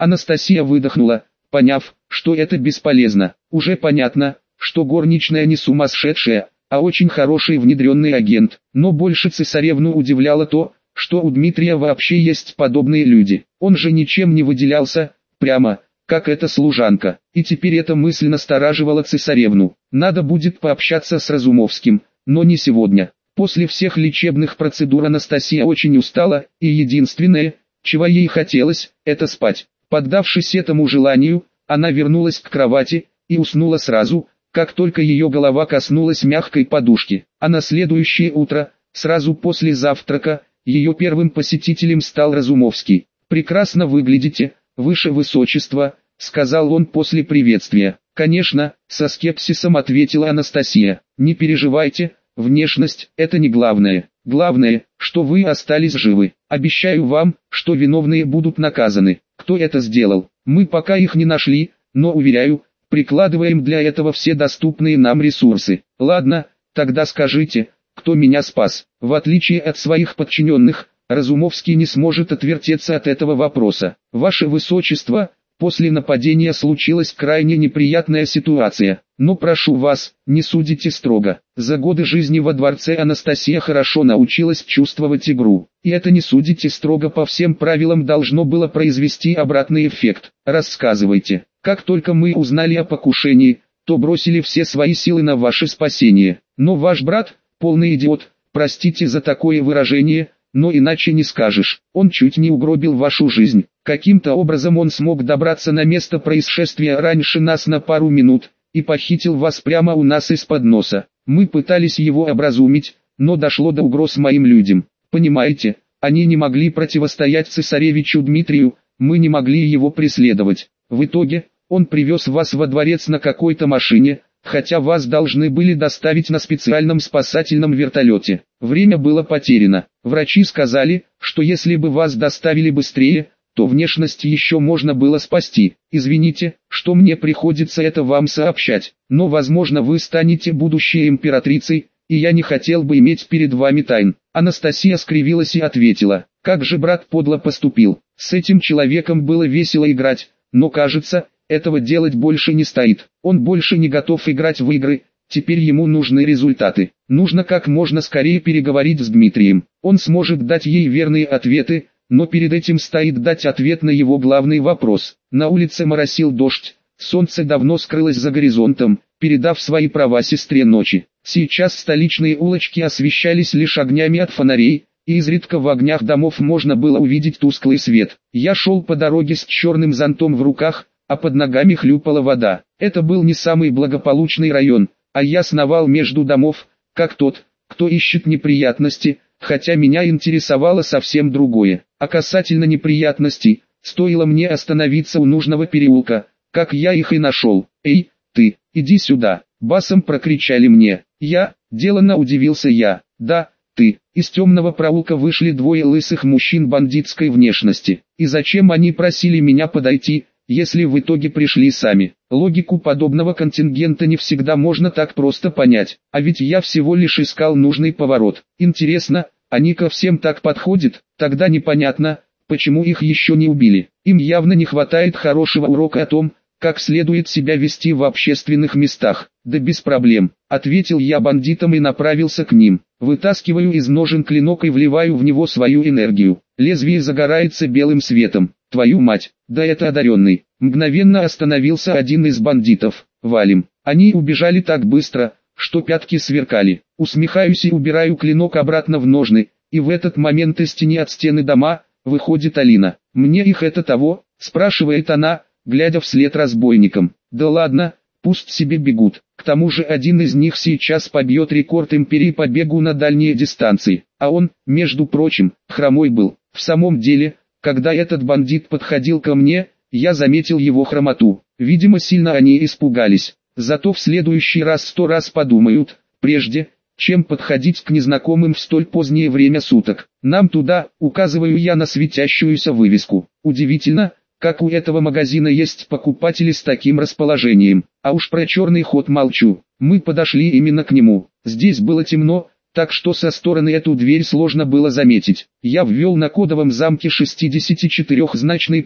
Анастасия выдохнула, поняв, что это бесполезно. Уже понятно, что горничная не сумасшедшая, а очень хороший внедренный агент. Но больше цесаревну удивляло то, что у Дмитрия вообще есть подобные люди. Он же ничем не выделялся, прямо, как эта служанка. И теперь эта мысль настораживала цесаревну. Надо будет пообщаться с Разумовским, но не сегодня. После всех лечебных процедур Анастасия очень устала, и единственное, чего ей хотелось, это спать. Поддавшись этому желанию, она вернулась к кровати и уснула сразу, как только ее голова коснулась мягкой подушки. А на следующее утро, сразу после завтрака, ее первым посетителем стал Разумовский. «Прекрасно выглядите, ваше высочество», — сказал он после приветствия. «Конечно», — со скепсисом ответила Анастасия. «Не переживайте, внешность — это не главное. Главное, что вы остались живы. Обещаю вам, что виновные будут наказаны. Кто это сделал? Мы пока их не нашли, но уверяю, прикладываем для этого все доступные нам ресурсы. Ладно, тогда скажите, кто меня спас?» В отличие от своих подчиненных, Разумовский не сможет отвертеться от этого вопроса. «Ваше высочество, после нападения случилась крайне неприятная ситуация, но прошу вас, не судите строго. За годы жизни во дворце Анастасия хорошо научилась чувствовать игру, и это не судите строго по всем правилам должно было произвести обратный эффект. Рассказывайте. Как только мы узнали о покушении, то бросили все свои силы на ваше спасение. Но ваш брат, полный идиот, простите за такое выражение, но иначе не скажешь. Он чуть не угробил вашу жизнь. Каким-то образом он смог добраться на место происшествия раньше нас на пару минут, и похитил вас прямо у нас из-под носа. Мы пытались его образумить, но дошло до угроз моим людям. Понимаете, они не могли противостоять цесаревичу Дмитрию, мы не могли его преследовать. В итоге, он привез вас во дворец на какой-то машине, хотя вас должны были доставить на специальном спасательном вертолете. Время было потеряно. Врачи сказали, что если бы вас доставили быстрее, то внешность еще можно было спасти. Извините, что мне приходится это вам сообщать, но возможно вы станете будущей императрицей, и я не хотел бы иметь перед вами тайн. Анастасия скривилась и ответила: как же брат подло поступил. С этим человеком было весело играть, но кажется, этого делать больше не стоит. Он больше не готов играть в игры, теперь ему нужны результаты. Нужно как можно скорее переговорить с Дмитрием. Он сможет дать ей верные ответы, но перед этим стоит дать ответ на его главный вопрос. На улице моросил дождь, солнце давно скрылось за горизонтом, передав свои права сестре ночи. Сейчас столичные улочки освещались лишь огнями от фонарей, и изредка в огнях домов можно было увидеть тусклый свет. Я шел по дороге с черным зонтом в руках, а под ногами хлюпала вода. Это был не самый благополучный район, а я сновал между домов, как тот, кто ищет неприятности, хотя меня интересовало совсем другое. А касательно неприятностей, стоило мне остановиться у нужного переулка, как я их и нашел. «Эй, ты, иди сюда!» — басом прокричали мне. Деланно удивился я. «Да, ты». Из темного проулка вышли двое лысых мужчин бандитской внешности. И зачем они просили меня подойти, если в итоге пришли сами? Логику подобного контингента не всегда можно так просто понять, а ведь я всего лишь искал нужный поворот. Интересно, они ко всем так подходят? Тогда непонятно, почему их еще не убили. Им явно не хватает хорошего урока о том, как следует себя вести в общественных местах. «Да без проблем», — ответил я бандитам и направился к ним. Вытаскиваю из ножен клинок и вливаю в него свою энергию. Лезвие загорается белым светом. Твою мать, да это одаренный. Мгновенно остановился один из бандитов. «Валим». Они убежали так быстро, что пятки сверкали. Усмехаюсь и убираю клинок обратно в ножны, и в этот момент из тени от стены дома выходит Алина. «Мне их это того?» — спрашивает она, глядя вслед разбойникам. «Да ладно, пусть себе бегут. К тому же один из них сейчас побьет рекорд империи по бегу на дальние дистанции. А он, между прочим, хромой был. В самом деле, когда этот бандит подходил ко мне, я заметил его хромоту. Видимо, сильно они испугались. Зато в следующий раз 100 раз подумают, прежде чем подходить к незнакомым в столь позднее время суток. Нам туда», — указываю я на светящуюся вывеску. Удивительно, как у этого магазина есть покупатели с таким расположением. А уж про черный ход молчу. Мы подошли именно к нему. Здесь было темно, так что со стороны эту дверь сложно было заметить. Я ввел на кодовом замке 64-значный код,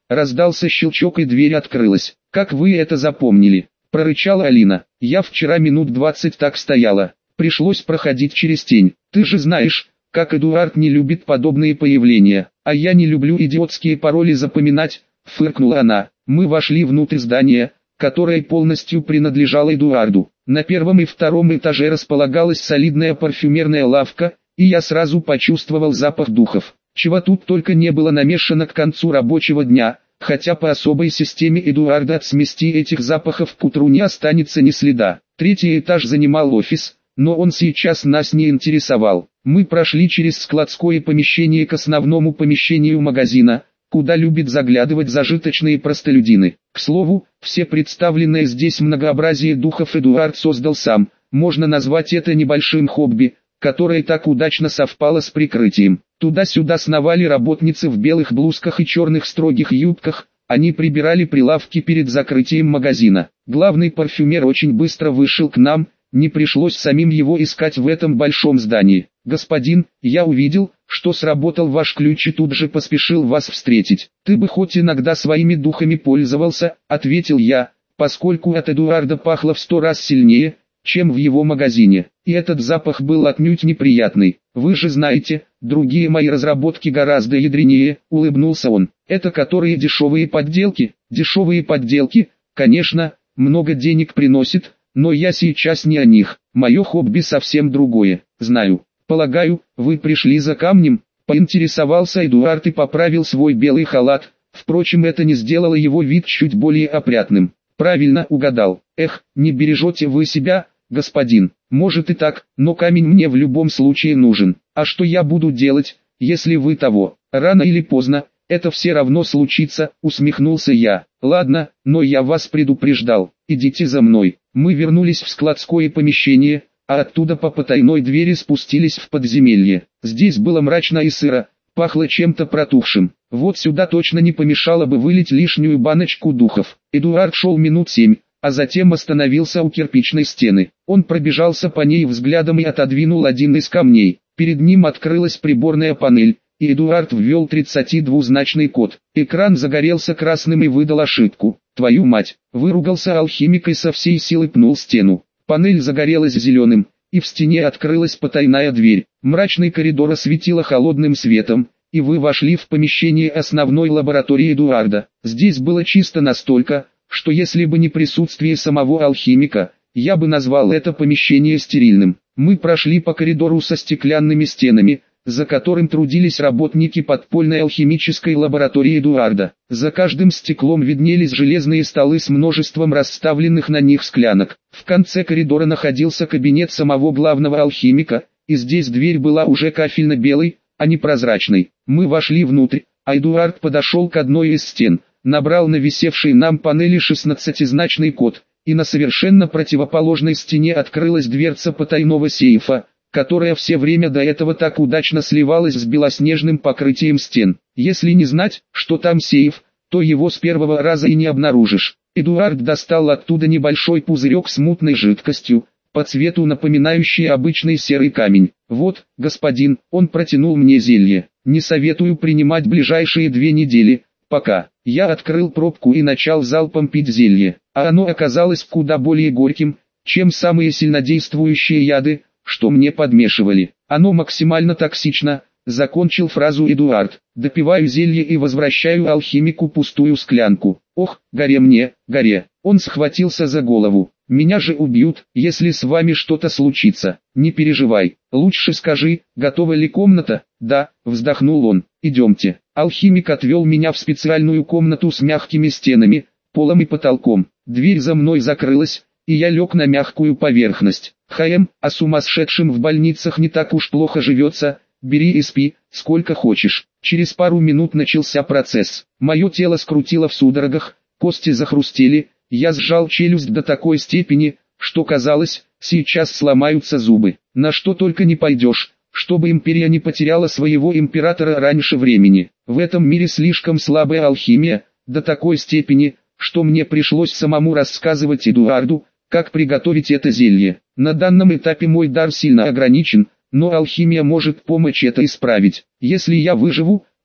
Раздался щелчок и дверь открылась. «Как вы это запомнили?» – прорычала Алина. «Я вчера минут 20 так стояла. Пришлось проходить через тень. Ты же знаешь, как Эдуард не любит подобные появления. А я не люблю идиотские пароли запоминать», – фыркнула она. Мы вошли внутрь здания, которое полностью принадлежало Эдуарду. На первом и втором этаже располагалась солидная парфюмерная лавка, и я сразу почувствовал запах духов. Чего тут только не было намешано к концу рабочего дня, хотя по особой системе Эдуарда от смеси этих запахов к утру не останется ни следа. Третий этаж занимал офис, но он сейчас нас не интересовал. Мы прошли через складское помещение к основному помещению магазина, куда любят заглядывать зажиточные простолюдины. К слову, все представленное здесь многообразие духов Эдуард создал сам, можно назвать это небольшим хобби, которое так удачно совпало с прикрытием. Туда-сюда сновали работницы в белых блузках и черных строгих юбках, они прибирали прилавки перед закрытием магазина. Главный парфюмер очень быстро вышел к нам, не пришлось самим его искать в этом большом здании. «Господин, я увидел, что сработал ваш ключ и тут же поспешил вас встретить. Ты бы хоть иногда своими духами пользовался», — ответил я, поскольку от Эдуарда пахло в 100 раз сильнее, чем в его магазине. И этот запах был отнюдь неприятный. «Вы же знаете, другие мои разработки гораздо ядренее», — улыбнулся он. «Это которые дешевые подделки?» «Дешевые подделки, конечно, много денег приносит, но я сейчас не о них. Мое хобби совсем другое. Знаю. Полагаю, вы пришли за камнем?» — поинтересовался Эдуард и поправил свой белый халат. Впрочем, это не сделало его вид чуть более опрятным. «Правильно угадал. Эх, не бережете вы себя, господин. Может и так, но камень мне в любом случае нужен. А что я буду делать, если вы того? Рано или поздно, это все равно случится», — усмехнулся я. «Ладно, но я вас предупреждал. Идите за мной». Мы вернулись в складское помещение, а оттуда по потайной двери спустились в подземелье. Здесь было мрачно и сыро, пахло чем-то протухшим. Вот сюда точно не помешало бы вылить лишнюю баночку духов. Эдуард шел минут 7, а затем остановился у кирпичной стены. Он пробежался по ней взглядом и отодвинул один из камней. Перед ним открылась приборная панель, и Эдуард ввел 32-значный код. Экран загорелся красным и выдал ошибку. «Твою мать!» — выругался алхимик и со всей силы пнул стену. Панель загорелась зеленым, и в стене открылась потайная дверь. Мрачный коридор осветило холодным светом, и вы вошли в помещение основной лаборатории Эдуарда. Здесь было чисто настолько, что если бы не присутствие самого алхимика, я бы назвал это помещение стерильным. Мы прошли по коридору со стеклянными стенами, за которым трудились работники подпольной алхимической лаборатории Эдуарда. За каждым стеклом виднелись железные столы с множеством расставленных на них склянок. В конце коридора находился кабинет самого главного алхимика, и здесь дверь была уже кафельно-белой, а не прозрачной. Мы вошли внутрь, а Эдуард подошел к одной из стен, набрал на висевшей нам панели 16-значный код, и на совершенно противоположной стене открылась дверца потайного сейфа, которая все время до этого так удачно сливалась с белоснежным покрытием стен. Если не знать, что там сейф, то его с первого раза и не обнаружишь. Эдуард достал оттуда небольшой пузырек с мутной жидкостью, по цвету напоминающий обычный серый камень. «Вот, господин», он протянул мне зелье. «Не советую принимать ближайшие 2 недели, пока». Я открыл пробку и начал залпом пить зелье, а оно оказалось куда более горьким, чем самые сильнодействующие яды, что мне подмешивали. «Оно максимально токсично», — закончил фразу Эдуард. «Допиваю зелье и возвращаю алхимику пустую склянку. Ох, горе мне, горе». Он схватился за голову. «Меня же убьют, если с вами что-то случится. Не переживай. Лучше скажи, готова ли комната?» «Да», — вздохнул он. «Идемте». Алхимик отвел меня в специальную комнату с мягкими стенами, полом и потолком. Дверь за мной закрылась, и я лег на мягкую поверхность. А сумасшедшим в больницах не так уж плохо живется, бери и спи, сколько хочешь». Через пару минут начался процесс. Мое тело скрутило в судорогах, кости захрустели, я сжал челюсть до такой степени, что казалось, сейчас сломаются зубы. На что только не пойдешь, чтобы империя не потеряла своего императора раньше времени. В этом мире слишком слабая алхимия, до такой степени, что мне пришлось самому рассказывать Эдуарду, как приготовить это зелье. На данном этапе мой дар сильно ограничен, но алхимия может помочь это исправить. Если я выживу,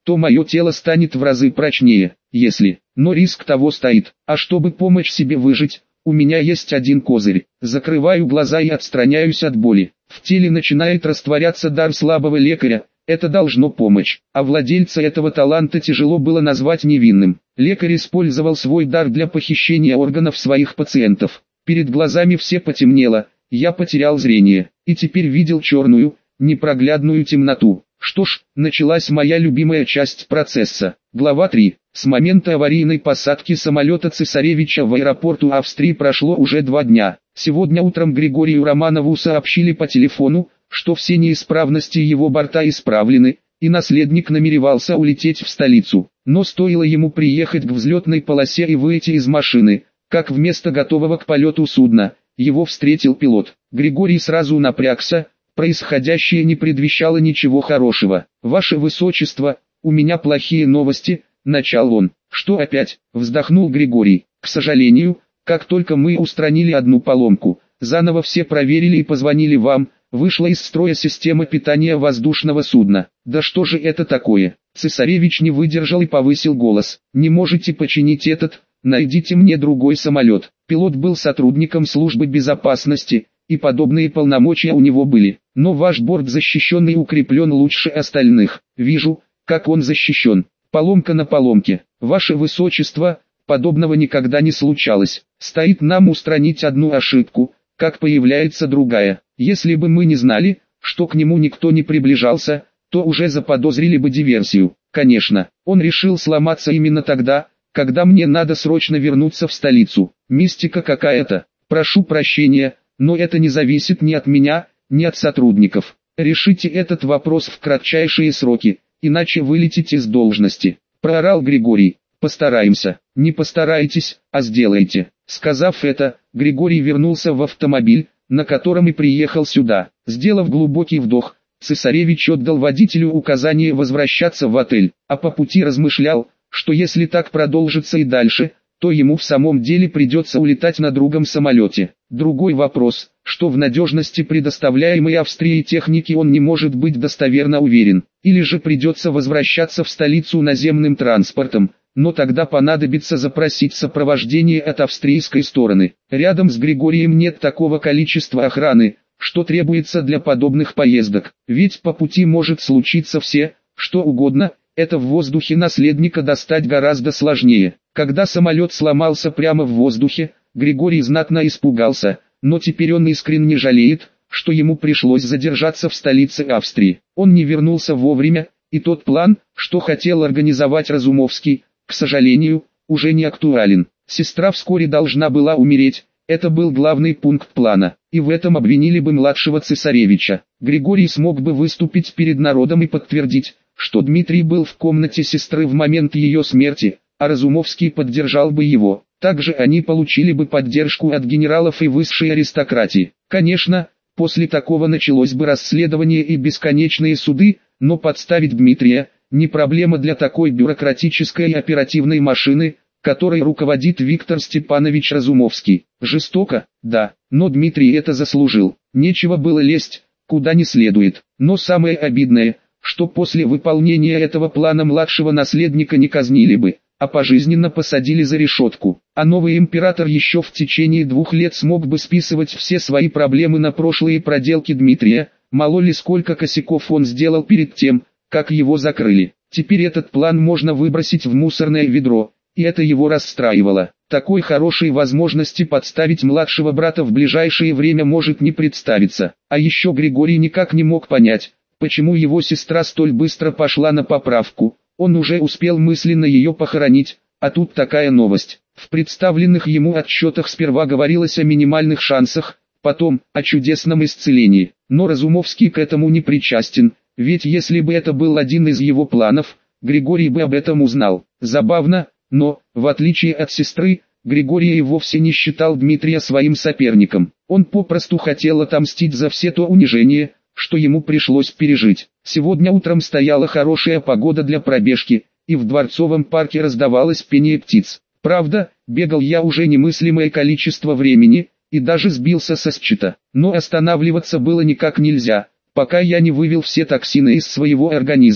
то мое тело станет в разы прочнее, если, но риск того стоит. А чтобы помочь себе выжить, у меня есть один козырь. Закрываю глаза и отстраняюсь от боли. В теле начинает растворяться дар слабого лекаря. Это должно помочь. А владельца этого таланта тяжело было назвать невинным. Лекарь использовал свой дар для похищения органов своих пациентов. Перед глазами все потемнело, я потерял зрение, и теперь видел черную, непроглядную темноту. Что ж, началась моя любимая часть процесса. Глава 3. С момента аварийной посадки самолета Цесаревича в аэропорту Австрии прошло уже 2 дня. Сегодня утром Григорию Романову сообщили по телефону, что все неисправности его борта исправлены, и наследник намеревался улететь в столицу. Но стоило ему приехать к взлетной полосе и выйти из машины, как вместо готового к полету судна, его встретил пилот. Григорий сразу напрягся, происходящее не предвещало ничего хорошего. «Ваше Высочество, у меня плохие новости», — начал он. «Что опять?» — вздохнул Григорий. «К сожалению, как только мы устранили одну поломку, заново все проверили и позвонили вам, вышла из строя система питания воздушного судна». «Да что же это такое?» Цесаревич не выдержал и повысил голос. «Не можете починить этот? Найдите мне другой самолет». Пилот был сотрудником службы безопасности, и подобные полномочия у него были. «Но ваш борт защищен и укреплен лучше остальных. Вижу, как он защищен. Поломка на поломке. Ваше Высочество, подобного никогда не случалось. Стоит нам устранить одну ошибку, как появляется другая. Если бы мы не знали, что к нему никто не приближался, то уже заподозрили бы диверсию. Конечно, он решил сломаться именно тогда, когда мне надо срочно вернуться в столицу. Мистика какая-то. Прошу прощения, но это не зависит ни от меня, ни от сотрудников. Решите этот вопрос в кратчайшие сроки, иначе вылетите с должности», — проорал Григорий. «Постараемся». «Не постарайтесь, а сделайте». Сказав это, Григорий вернулся в автомобиль, на котором и приехал сюда. Сделав глубокий вдох, Цесаревич отдал водителю указание возвращаться в отель, а по пути размышлял, что если так продолжится и дальше, то ему в самом деле придется улетать на другом самолете. Другой вопрос, что в надежности предоставляемой Австрией техники он не может быть достоверно уверен, или же придется возвращаться в столицу наземным транспортом, но тогда понадобится запросить сопровождение от австрийской стороны. Рядом с Григорием нет такого количества охраны, что требуется для подобных поездок, ведь по пути может случиться все, что угодно. Это в воздухе наследника достать гораздо сложнее. Когда самолет сломался прямо в воздухе, Григорий знатно испугался, но теперь он искренне жалеет, что ему пришлось задержаться в столице Австрии. Он не вернулся вовремя, и тот план, что хотел организовать Разумовский, к сожалению, уже не актуален. Сестра вскоре должна была умереть, это был главный пункт плана, и в этом обвинили бы младшего цесаревича. Григорий смог бы выступить перед народом и подтвердить, что Дмитрий был в комнате сестры в момент ее смерти, а Разумовский поддержал бы его. Также они получили бы поддержку от генералов и высшей аристократии. Конечно, после такого началось бы расследование и бесконечные суды, но подставить Дмитрия – не проблема для такой бюрократической и оперативной машины, которой руководит Виктор Степанович Разумовский. Жестоко, да, но Дмитрий это заслужил. Нечего было лезть, куда не следует. Но самое обидное – что после выполнения этого плана младшего наследника не казнили бы, а пожизненно посадили за решетку. А новый император еще в течение 2 лет смог бы списывать все свои проблемы на прошлые проделки Дмитрия, мало ли сколько косяков он сделал перед тем, как его закрыли. Теперь этот план можно выбросить в мусорное ведро, и это его расстраивало. Такой хорошей возможности подставить младшего брата в ближайшее время может не представиться. А еще Григорий никак не мог понять, почему его сестра столь быстро пошла на поправку. Он уже успел мысленно ее похоронить, а тут такая новость. В представленных ему отчетах сперва говорилось о минимальных шансах, потом о чудесном исцелении. Но Разумовский к этому не причастен, ведь если бы это был один из его планов, Григорий бы об этом узнал. Забавно, но, в отличие от сестры, Григорий и вовсе не считал Дмитрия своим соперником. Он попросту хотел отомстить за все то унижение, что ему пришлось пережить. Сегодня утром стояла хорошая погода для пробежки, и в Дворцовом парке раздавалось пение птиц. Правда, бегал я уже немыслимое количество времени, и даже сбился со счета. Но останавливаться было никак нельзя, пока я не вывел все токсины из своего организма.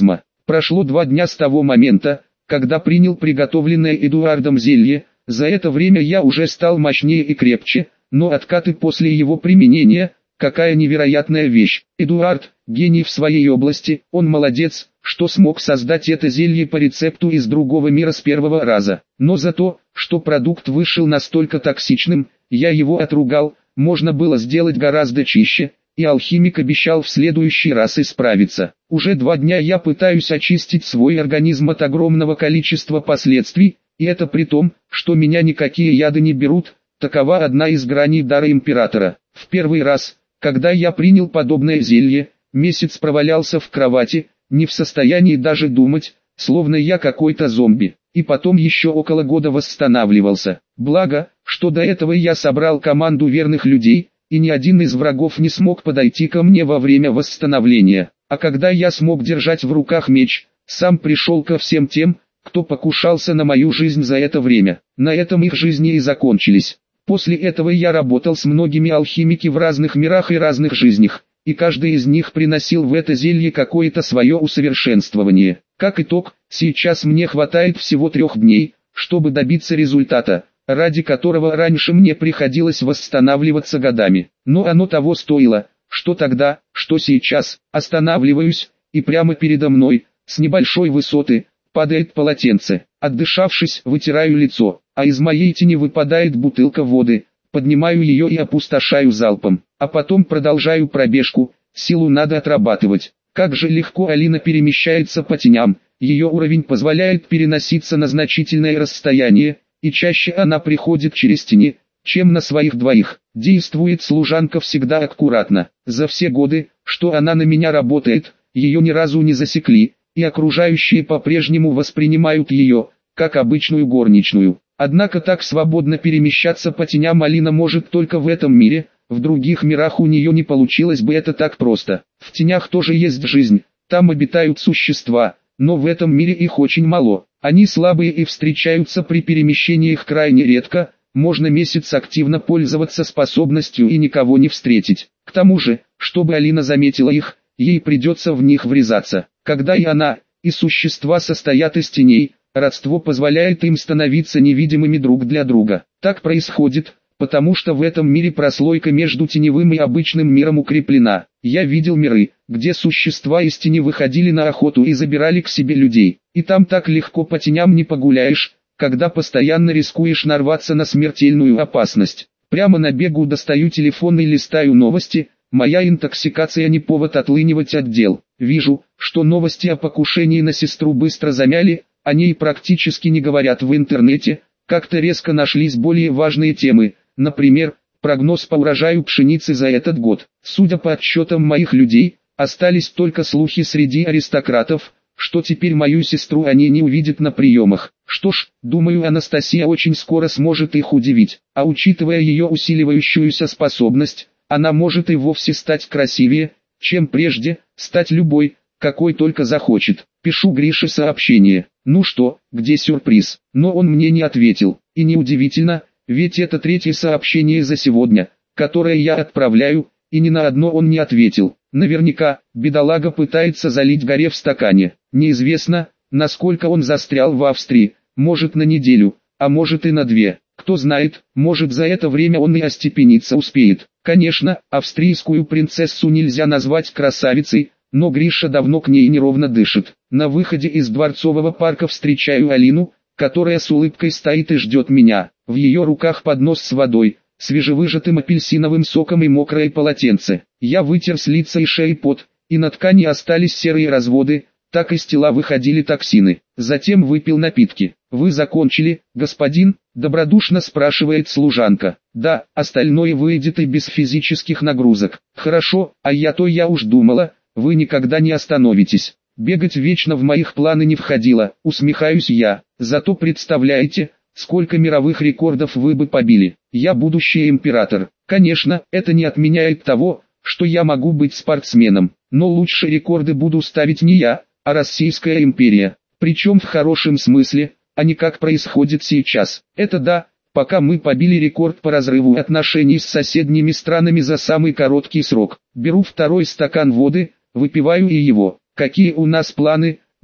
Прошло 2 дня с того момента, когда принял приготовленное Эдуардом зелье. За это время я уже стал мощнее и крепче, но откаты после его применения, какая невероятная вещь. Эдуард, гений в своей области, он молодец, что смог создать это зелье по рецепту из другого мира с первого раза. Но за то, что продукт вышел настолько токсичным, я его отругал, можно было сделать гораздо чище, и алхимик обещал в следующий раз исправиться. Уже 2 дня я пытаюсь очистить свой организм от огромного количества последствий, и это при том, что меня никакие яды не берут, такова одна из граней дара императора. В первый раз, когда я принял подобное зелье, месяц провалялся в кровати, не в состоянии даже думать, словно я какой-то зомби, и потом еще около года восстанавливался. Благо, что до этого я собрал команду верных людей, и ни один из врагов не смог подойти ко мне во время восстановления. А когда я смог держать в руках меч, сам пришел ко всем тем, кто покушался на мою жизнь за это время. На этом их жизни и закончились. После этого я работал с многими алхимиками в разных мирах и разных жизнях, и каждый из них приносил в это зелье какое-то свое усовершенствование. Как итог, сейчас мне хватает всего 3 дней, чтобы добиться результата, ради которого раньше мне приходилось восстанавливаться годами. Но оно того стоило, что тогда, что сейчас. Останавливаюсь, и прямо передо мной, с небольшой высоты, падает полотенце. Отдышавшись, вытираю лицо, а из моей тени выпадает бутылка воды, поднимаю ее и опустошаю залпом, а потом продолжаю пробежку, силу надо отрабатывать. Как же легко Алина перемещается по теням, ее уровень позволяет переноситься на значительное расстояние, и чаще она приходит через тени, чем на своих двоих. Действует служанка всегда аккуратно. За все годы, что она на меня работает, ее ни разу не засекли, и окружающие по-прежнему воспринимают ее, как обычную горничную. Однако так свободно перемещаться по теням Алина может только в этом мире, в других мирах у нее не получилось бы это так просто. В тенях тоже есть жизнь, там обитают существа, но в этом мире их очень мало. Они слабые и встречаются при перемещениях крайне редко, можно месяц активно пользоваться способностью и никого не встретить. К тому же, чтобы Алина заметила их, ей придется в них врезаться. Когда и она, и существа состоят из теней, родство позволяет им становиться невидимыми друг для друга. Так происходит, потому что в этом мире прослойка между теневым и обычным миром укреплена. Я видел миры, где существа из тени выходили на охоту и забирали к себе людей. И там так легко по теням не погуляешь, когда постоянно рискуешь нарваться на смертельную опасность. Прямо на бегу достаю телефон и листаю новости. Моя интоксикация не повод отлынивать от дел. Вижу, что новости о покушении на сестру быстро замяли, о ней практически не говорят в интернете. Как-то резко нашлись более важные темы, например, прогноз по урожаю пшеницы за этот год. Судя по отчетам моих людей, остались только слухи среди аристократов, что теперь мою сестру они не увидят на приемах. Что ж, думаю, Анастасия очень скоро сможет их удивить, а учитывая ее усиливающуюся способность, она может и вовсе стать красивее, чем прежде, стать любой, какой только захочет. Пишу Грише сообщение. Ну что, где сюрприз? Но он мне не ответил. И неудивительно, ведь это 3-е сообщение за сегодня, которое я отправляю, и ни на одно он не ответил. Наверняка, бедолага пытается залить горе в стакане. Неизвестно, насколько он застрял в Австрии, может на неделю, а может и на 2. Кто знает, может за это время он и остепениться успеет. Конечно, австрийскую принцессу нельзя назвать красавицей, но Гриша давно к ней неровно дышит. На выходе из Дворцового парка встречаю Алину, которая с улыбкой стоит и ждет меня. В ее руках поднос с водой, свежевыжатым апельсиновым соком и мокрое полотенце. Я вытер с лица и шеи пот, и на ткани остались серые разводы, так из тела выходили токсины. Затем выпил напитки. «Вы закончили, господин?» – добродушно спрашивает служанка. «Да, остальное выйдет и без физических нагрузок». «Хорошо, а я уж думала, вы никогда не остановитесь». «Бегать вечно в моих планы не входило», – усмехаюсь я. «Зато представляете, сколько мировых рекордов вы бы побили. Я будущий император. Конечно, это не отменяет того, что я могу быть спортсменом, но лучше рекорды буду ставить не я, а Российская империя. Причем в хорошем смысле, а не как происходит сейчас. Это да, пока мы побили рекорд по разрыву отношений с соседними странами за самый короткий срок. Беру 2-й стакан воды, выпиваю и его. Какие у нас планы?»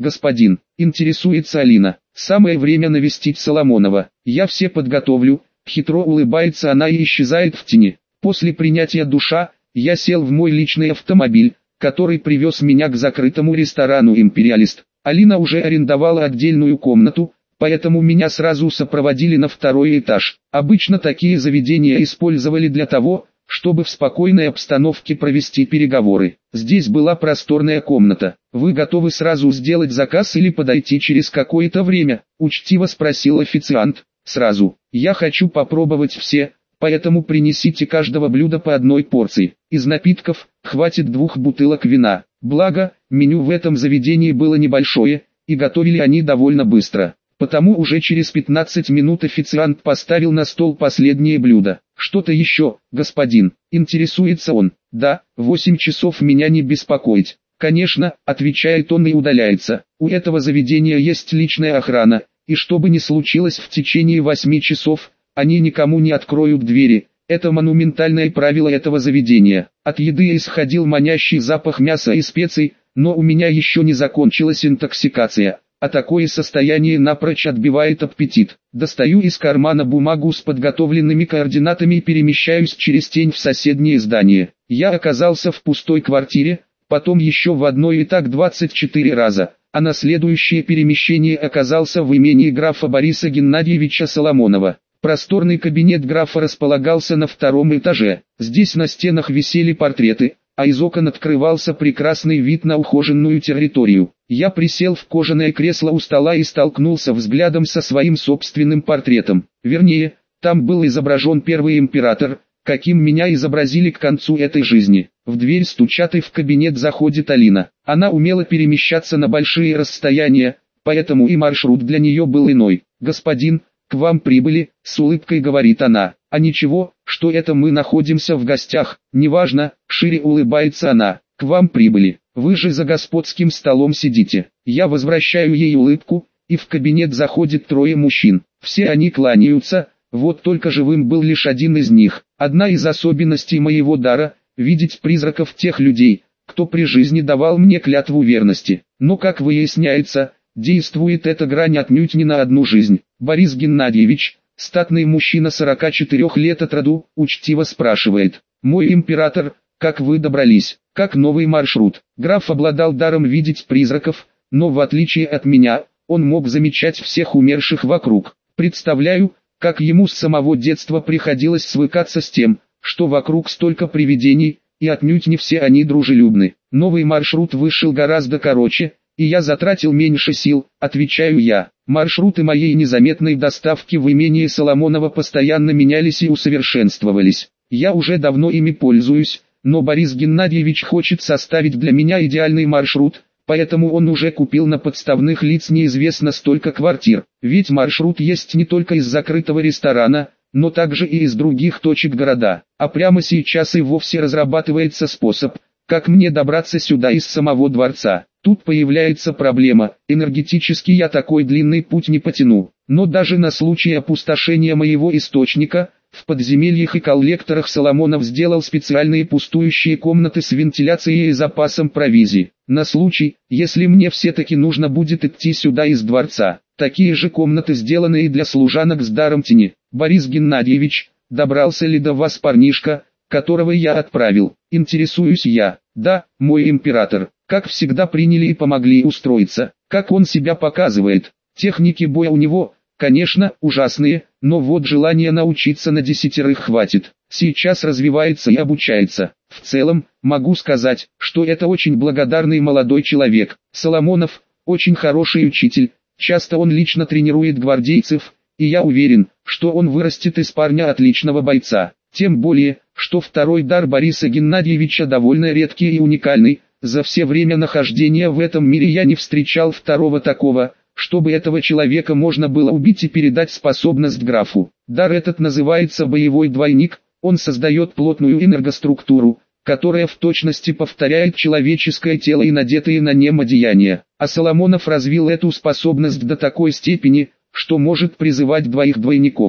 господин, интересуется Алина. Самое время навестить Соломонова. Я все подготовлю. Хитро улыбается она и исчезает в тени. После принятия душа, я сел в мой личный автомобиль, который привез меня к закрытому ресторану «Империалист». Алина уже арендовала отдельную комнату, поэтому меня сразу сопроводили на второй этаж. Обычно такие заведения использовали для того, чтобы в спокойной обстановке провести переговоры. Здесь была просторная комната. «Вы готовы сразу сделать заказ или подойти через какое-то время?» – учтиво спросил официант. «Сразу. Я хочу попробовать все, поэтому принесите каждого блюда по одной порции. Из напитков хватит 2 бутылок вина». Благо, меню в этом заведении было небольшое, и готовили они довольно быстро. Потому уже через 15 минут официант поставил на стол последнее блюдо. «Что-то еще, господин?» – интересуется он. «Да, 8 часов меня не беспокоить». «Конечно», – отвечает он и удаляется. «У этого заведения есть личная охрана, и что бы ни случилось в течение 8 часов, они никому не откроют двери. Это монументальное правило этого заведения». От еды исходил манящий запах мяса и специй, но у меня еще не закончилась интоксикация. А такое состояние напрочь отбивает аппетит. Достаю из кармана бумагу с подготовленными координатами и перемещаюсь через тень в соседнее здание. Я оказался в пустой квартире, потом еще в одной и так 24 раза, а на следующее перемещение оказался в имении графа Бориса Геннадьевича Соломонова. Просторный кабинет графа располагался на 2-м этаже. Здесь на стенах висели портреты, а из окон открывался прекрасный вид на ухоженную территорию. Я присел в кожаное кресло у стола и столкнулся взглядом со своим собственным портретом. Вернее, там был изображен первый император, каким меня изобразили к концу этой жизни. В дверь стучат и в кабинет заходит Алина. Она умела перемещаться на большие расстояния, поэтому и маршрут для нее был иной. «Господин, к вам прибыли», — с улыбкой говорит она. «А ничего, что это мы находимся в гостях, неважно», — шире улыбается она. «К вам прибыли, вы же за господским столом сидите». Я возвращаю ей улыбку, и в кабинет заходит 3 мужчин. Все они кланяются, вот только живым был лишь один из них. Одна из особенностей моего дара — видеть призраков тех людей, кто при жизни давал мне клятву верности. Но, как выясняется, действует эта грань отнюдь не на одну жизнь. Борис Геннадьевич, статный мужчина 44 лет от роду, учтиво спрашивает: «Мой император, как вы добрались? Как новый маршрут?» Граф обладал даром видеть призраков, но в отличие от меня, он мог замечать всех умерших вокруг. Представляю, как ему с самого детства приходилось свыкаться с тем, что вокруг столько привидений, и отнюдь не все они дружелюбны. Новый маршрут вышел гораздо короче, и я затратил меньше сил, отвечаю я. Маршруты моей незаметной доставки в имение Соломонова постоянно менялись и усовершенствовались. Я уже давно ими пользуюсь, но Борис Геннадьевич хочет составить для меня идеальный маршрут, поэтому он уже купил на подставных лиц неизвестно столько квартир. Ведь маршрут есть не только из закрытого ресторана, но также и из других точек города. А прямо сейчас и вовсе разрабатывается способ, как мне добраться сюда из самого дворца. Тут появляется проблема: энергетически я такой длинный путь не потяну. Но даже на случай опустошения моего источника, в подземельях и коллекторах Соломонов сделал специальные пустующие комнаты с вентиляцией и запасом провизии. На случай, если мне все-таки нужно будет идти сюда из дворца. Такие же комнаты сделаны и для служанок с даром тени. Борис Геннадьевич, добрался ли до вас парнишка, которого я отправил? Интересуюсь я. Да, мой император. Как всегда приняли и помогли устроиться. Как он себя показывает? Техники боя у него, конечно, ужасные, но вот желания научиться на 10 хватит. Сейчас развивается и обучается. В целом, могу сказать, что это очень благодарный молодой человек. Соломонов, очень хороший учитель, часто он лично тренирует гвардейцев, и я уверен, что он вырастет из парня отличного бойца. Тем более, что второй дар Бориса Геннадьевича довольно редкий и уникальный. За все время нахождения в этом мире я не встречал второго такого, чтобы этого человека можно было убить и передать способность графу. Дар этот называется боевой двойник, он создает плотную энергоструктуру, которая в точности повторяет человеческое тело и надетые на нем одеяния. А Соломонов развил эту способность до такой степени, что может призывать 2 двойников.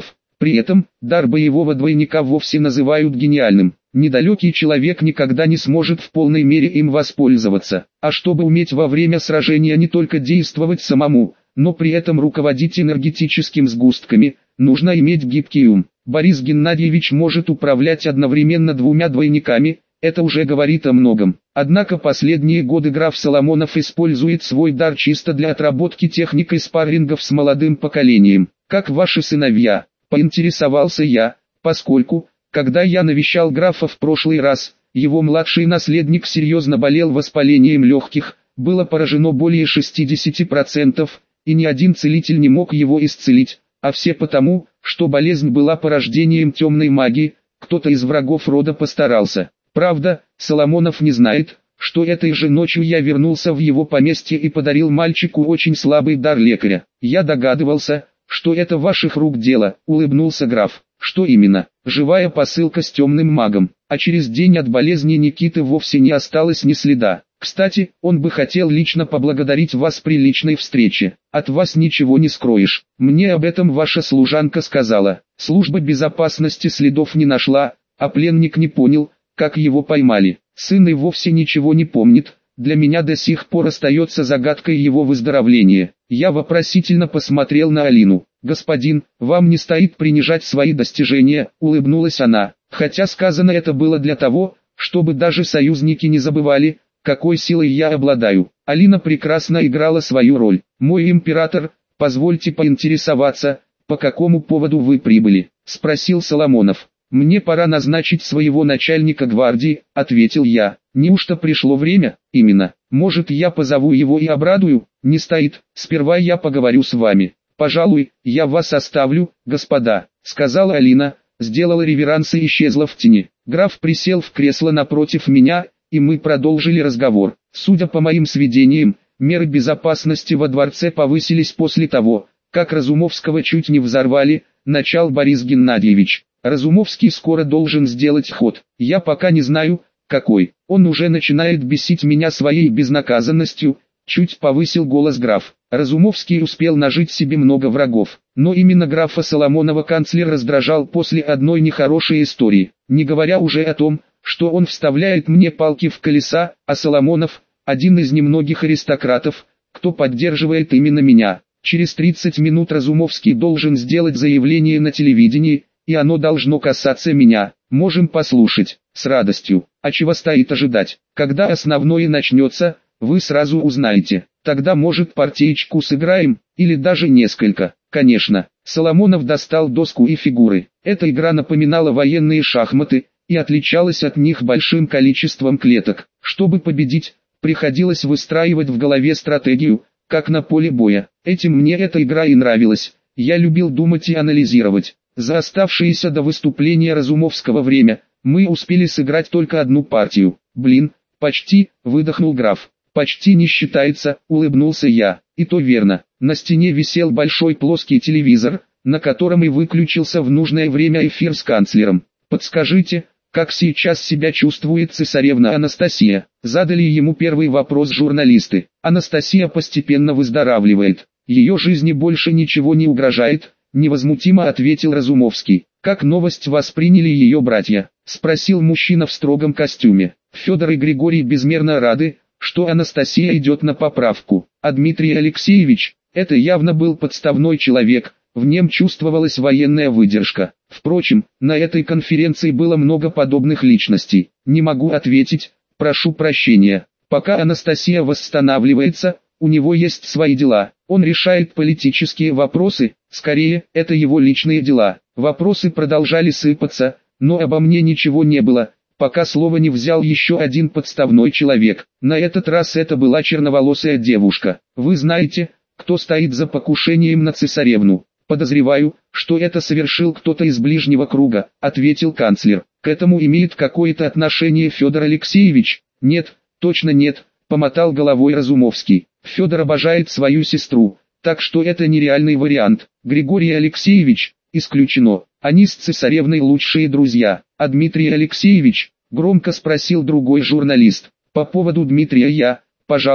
При этом, дар боевого двойника вовсе называют гениальным. Недалекий человек никогда не сможет в полной мере им воспользоваться. А чтобы уметь во время сражения не только действовать самому, но при этом руководить энергетическими сгустками, нужно иметь гибкий ум. Борис Геннадьевич может управлять одновременно двумя двойниками, это уже говорит о многом. Однако последние годы граф Соломонов использует свой дар чисто для отработки техник и спаррингов с молодым поколением. Как ваши сыновья, поинтересовался я, поскольку, когда я навещал графа в прошлый раз, его младший наследник серьезно болел воспалением легких, было поражено более 60%, и ни один целитель не мог его исцелить, а все потому, что болезнь была порождением темной магии, кто-то из врагов рода постарался. Правда, Соломонов не знает, что этой же ночью я вернулся в его поместье и подарил мальчику очень слабый дар лекаря. Я догадывался, что это ваших рук дело, улыбнулся граф. Что именно? Живая посылка с темным магом. А через день от болезни Никиты вовсе не осталось ни следа. Кстати, он бы хотел лично поблагодарить вас при личной встрече. От вас ничего не скроешь. Мне об этом ваша служанка сказала. Служба безопасности следов не нашла, а пленник не понял, как его поймали. Сын и вовсе ничего не помнит. Для меня до сих пор остается загадкой его выздоровления. Я вопросительно посмотрел на Алину. «Господин, вам не стоит принижать свои достижения», — улыбнулась она. Хотя сказано это было для того, чтобы даже союзники не забывали, какой силой я обладаю. Алина прекрасно играла свою роль. «Мой император, позвольте поинтересоваться, по какому поводу вы прибыли?» — спросил Соломонов. «Мне пора назначить своего начальника гвардии», — ответил я. «Неужто пришло время?» «Именно. Может, я позову его и обрадую?» «Не стоит. Сперва я поговорю с вами». «Пожалуй, я вас оставлю, господа», — сказала Алина, сделала реверанс и исчезла в тени. Граф присел в кресло напротив меня, и мы продолжили разговор. Судя по моим сведениям, меры безопасности во дворце повысились после того, как Разумовского чуть не взорвали, начал Борис Геннадьевич. Разумовский скоро должен сделать ход. Я пока не знаю, какой. Он уже начинает бесить меня своей безнаказанностью, чуть повысил голос граф. Разумовский успел нажить себе много врагов, но именно графа Соломонова канцлер раздражал после одной нехорошей истории, не говоря уже о том, что он вставляет мне палки в колеса, а Соломонов – один из немногих аристократов, кто поддерживает именно меня. Через 30 минут Разумовский должен сделать заявление на телевидении, и оно должно касаться меня. Можем послушать, с радостью. А чего стоит ожидать? Когда основное начнется, вы сразу узнаете. Тогда может партиечку сыграем, или даже несколько. Конечно, Соломонов достал доску и фигуры. Эта игра напоминала военные шахматы, и отличалась от них большим количеством клеток. Чтобы победить, приходилось выстраивать в голове стратегию, как на поле боя. Этим мне эта игра и нравилась. Я любил думать и анализировать. За оставшееся до выступления Разумовского время, мы успели сыграть только одну партию. «Блин, почти», — выдохнул граф. «Почти не считается», — улыбнулся я. «И то верно. На стене висел большой плоский телевизор, на котором и выключился в нужное время эфир с канцлером. Подскажите, как сейчас себя чувствует цесаревна Анастасия?» Задали ему первый вопрос журналисты. «Анастасия постепенно выздоравливает. Ее жизни больше ничего не угрожает», — невозмутимо ответил Разумовский. «Как новость восприняли ее братья?» — спросил мужчина в строгом костюме. Федор и Григорий безмерно рады, что Анастасия идет на поправку. А Дмитрий Алексеевич, это явно был подставной человек, в нем чувствовалась военная выдержка. Впрочем, на этой конференции было много подобных личностей. Не могу ответить, прошу прощения. Пока Анастасия восстанавливается, у него есть свои дела. Он решает политические вопросы, скорее, это его личные дела. Вопросы продолжали сыпаться, но обо мне ничего не было, пока слово не взял еще один подставной человек. На этот раз это была черноволосая девушка. «Вы знаете, кто стоит за покушением на цесаревну?» «Подозреваю, что это совершил кто-то из ближнего круга», — ответил канцлер. «К этому имеет какое-то отношение Федор Алексеевич?» «Нет, точно нет», — помотал головой Разумовский. «Федор обожает свою сестру, так что это нереальный вариант. Григорий Алексеевич, исключено. Они с цесаревной лучшие друзья. А Дмитрий Алексеевич?» — громко спросил другой журналист. «По поводу Дмитрия я, пожалуй,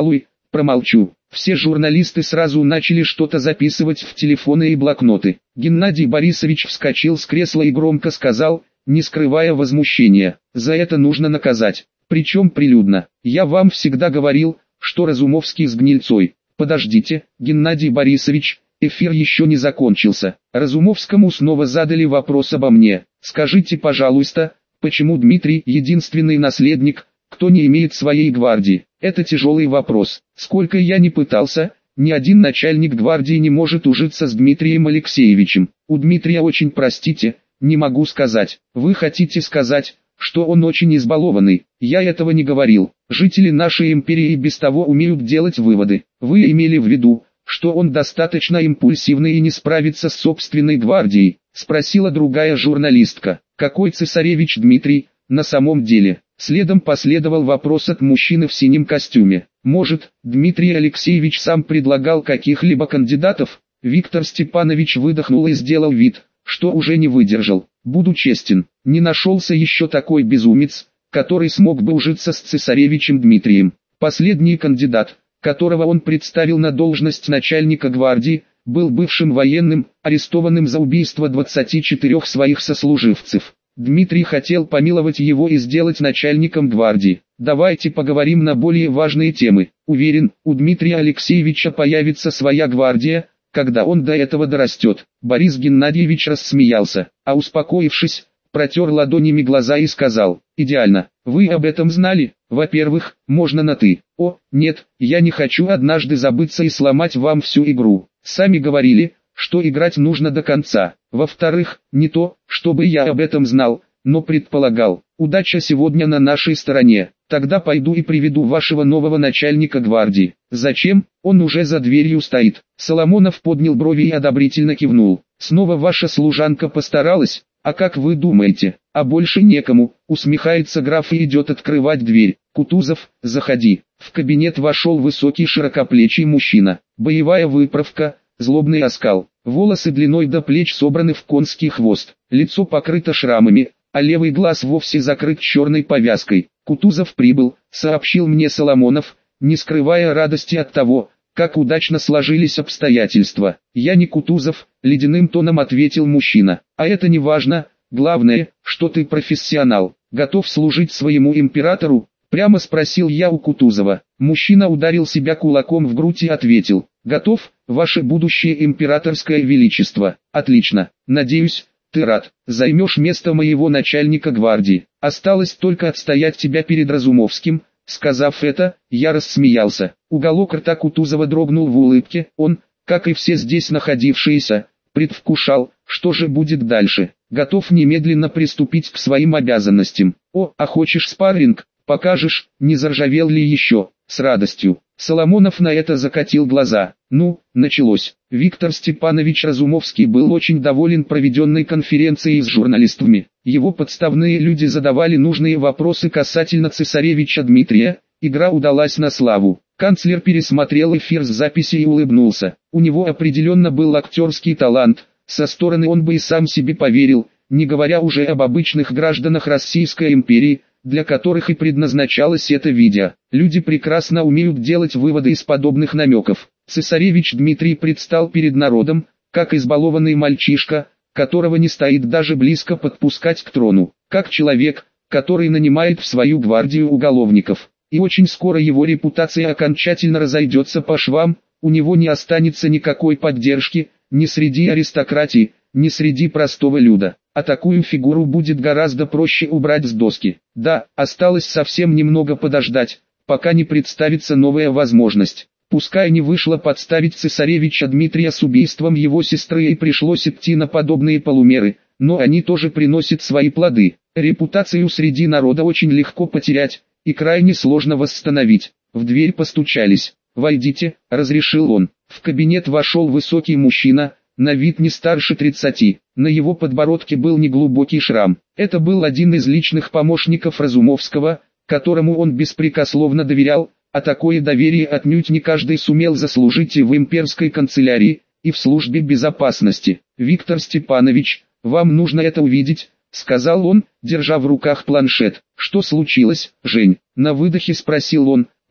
Промолчу. Все журналисты сразу начали что-то записывать в телефоны и блокноты. Геннадий Борисович вскочил с кресла и громко сказал, не скрывая возмущения: за это нужно наказать. Причем прилюдно. Я вам всегда говорил, что Разумовский с гнильцой. Подождите, Геннадий Борисович, эфир еще не закончился. Разумовскому снова задали вопрос обо мне. Скажите, пожалуйста, почему Дмитрий единственный наследник, кто не имеет своей гвардии? Это тяжелый вопрос. Сколько я ни пытался, ни один начальник гвардии не может ужиться с Дмитрием Алексеевичем. У Дмитрия очень, простите, не могу сказать. Вы хотите сказать, что он очень избалованный? Я этого не говорил. Жители нашей империи без того умеют делать выводы. Вы имели в виду, что он достаточно импульсивный и не справится с собственной гвардией? Спросила другая журналистка. Какой цесаревич Дмитрий, на самом деле? Следом последовал вопрос от мужчины в синем костюме. Может, Дмитрий Алексеевич сам предлагал каких-либо кандидатов? Виктор Степанович выдохнул и сделал вид, что уже не выдержал. Буду честен, не нашелся еще такой безумец, который смог бы ужиться с цесаревичем Дмитрием. Последний кандидат, которого он представил на должность начальника гвардии, был бывшим военным, арестованным за убийство 24 своих сослуживцев. Дмитрий хотел помиловать его и сделать начальником гвардии. Давайте поговорим на более важные темы. Уверен, у Дмитрия Алексеевича появится своя гвардия, когда он до этого дорастет. Борис Геннадьевич рассмеялся, а успокоившись, протер ладонями глаза и сказал: идеально. Вы об этом знали? Во-первых, можно на «ты». О, нет, я не хочу однажды забыться и сломать вам всю игру. Сами говорили, что играть нужно до конца. Во-вторых, не то, чтобы я об этом знал, но предполагал. Удача сегодня на нашей стороне. Тогда пойду и приведу вашего нового начальника гвардии. Зачем? Он уже за дверью стоит. Соломонов поднял брови и одобрительно кивнул. Снова ваша служанка постаралась? А как вы думаете? А больше некому, усмехается граф и идет открывать дверь. Кутузов, заходи. В кабинет вошел высокий широкоплечий мужчина. Боевая выправка, злобный оскал. Волосы длиной до плеч собраны в конский хвост. Лицо покрыто шрамами, а левый глаз вовсе закрыт черной повязкой. Кутузов прибыл, сообщил мне Соломонов, не скрывая радости от того, как удачно сложились обстоятельства. Я не Кутузов, ледяным тоном ответил мужчина. А это не важно, главное, что ты профессионал. Готов служить своему императору? Прямо спросил я у Кутузова. Мужчина ударил себя кулаком в грудь и ответил: готов, ваше будущее императорское величество. Отлично, надеюсь, ты рад. Займешь место моего начальника гвардии. Осталось только отстоять тебя перед Разумовским. Сказав это, я рассмеялся. Уголок рта Кутузова дрогнул в улыбке. Он, как и все здесь находившиеся, предвкушал, что же будет дальше. Готов немедленно приступить к своим обязанностям. О, а хочешь спарринг? Покажешь, не заржавел ли еще? С радостью. Соломонов на это закатил глаза. Ну, началось. Виктор Степанович Разумовский был очень доволен проведенной конференцией с журналистами. Его подставные люди задавали нужные вопросы касательно цесаревича Дмитрия. Игра удалась на славу. Канцлер пересмотрел эфир с записи и улыбнулся. У него определенно был актерский талант. Со стороны он бы и сам себе поверил, не говоря уже об обычных гражданах Российской империи, для которых и предназначалось это видео. Люди прекрасно умеют делать выводы из подобных намеков. Цесаревич Дмитрий предстал перед народом, как избалованный мальчишка, которого не стоит даже близко подпускать к трону, как человек, который нанимает в свою гвардию уголовников. И очень скоро его репутация окончательно разойдется по швам, у него не останется никакой поддержки, ни среди аристократии, ни среди простого люда. А такую фигуру будет гораздо проще убрать с доски. Да, осталось совсем немного подождать, пока не представится новая возможность. Пускай не вышло подставить цесаревича Дмитрия с убийством его сестры и пришлось идти на подобные полумеры, но они тоже приносят свои плоды. Репутацию среди народа очень легко потерять, и крайне сложно восстановить. В дверь постучались. «Войдите», — разрешил он. В кабинет вошел высокий мужчина, на вид не старше 30, на его подбородке был неглубокий шрам. Это был один из личных помощников Разумовского, которому он беспрекословно доверял, а такое доверие отнюдь не каждый сумел заслужить и в имперской канцелярии, и в службе безопасности. «Виктор Степанович, вам нужно это увидеть», — сказал он, держа в руках планшет. «Что случилось, Жень?» — на выдохе спросил он,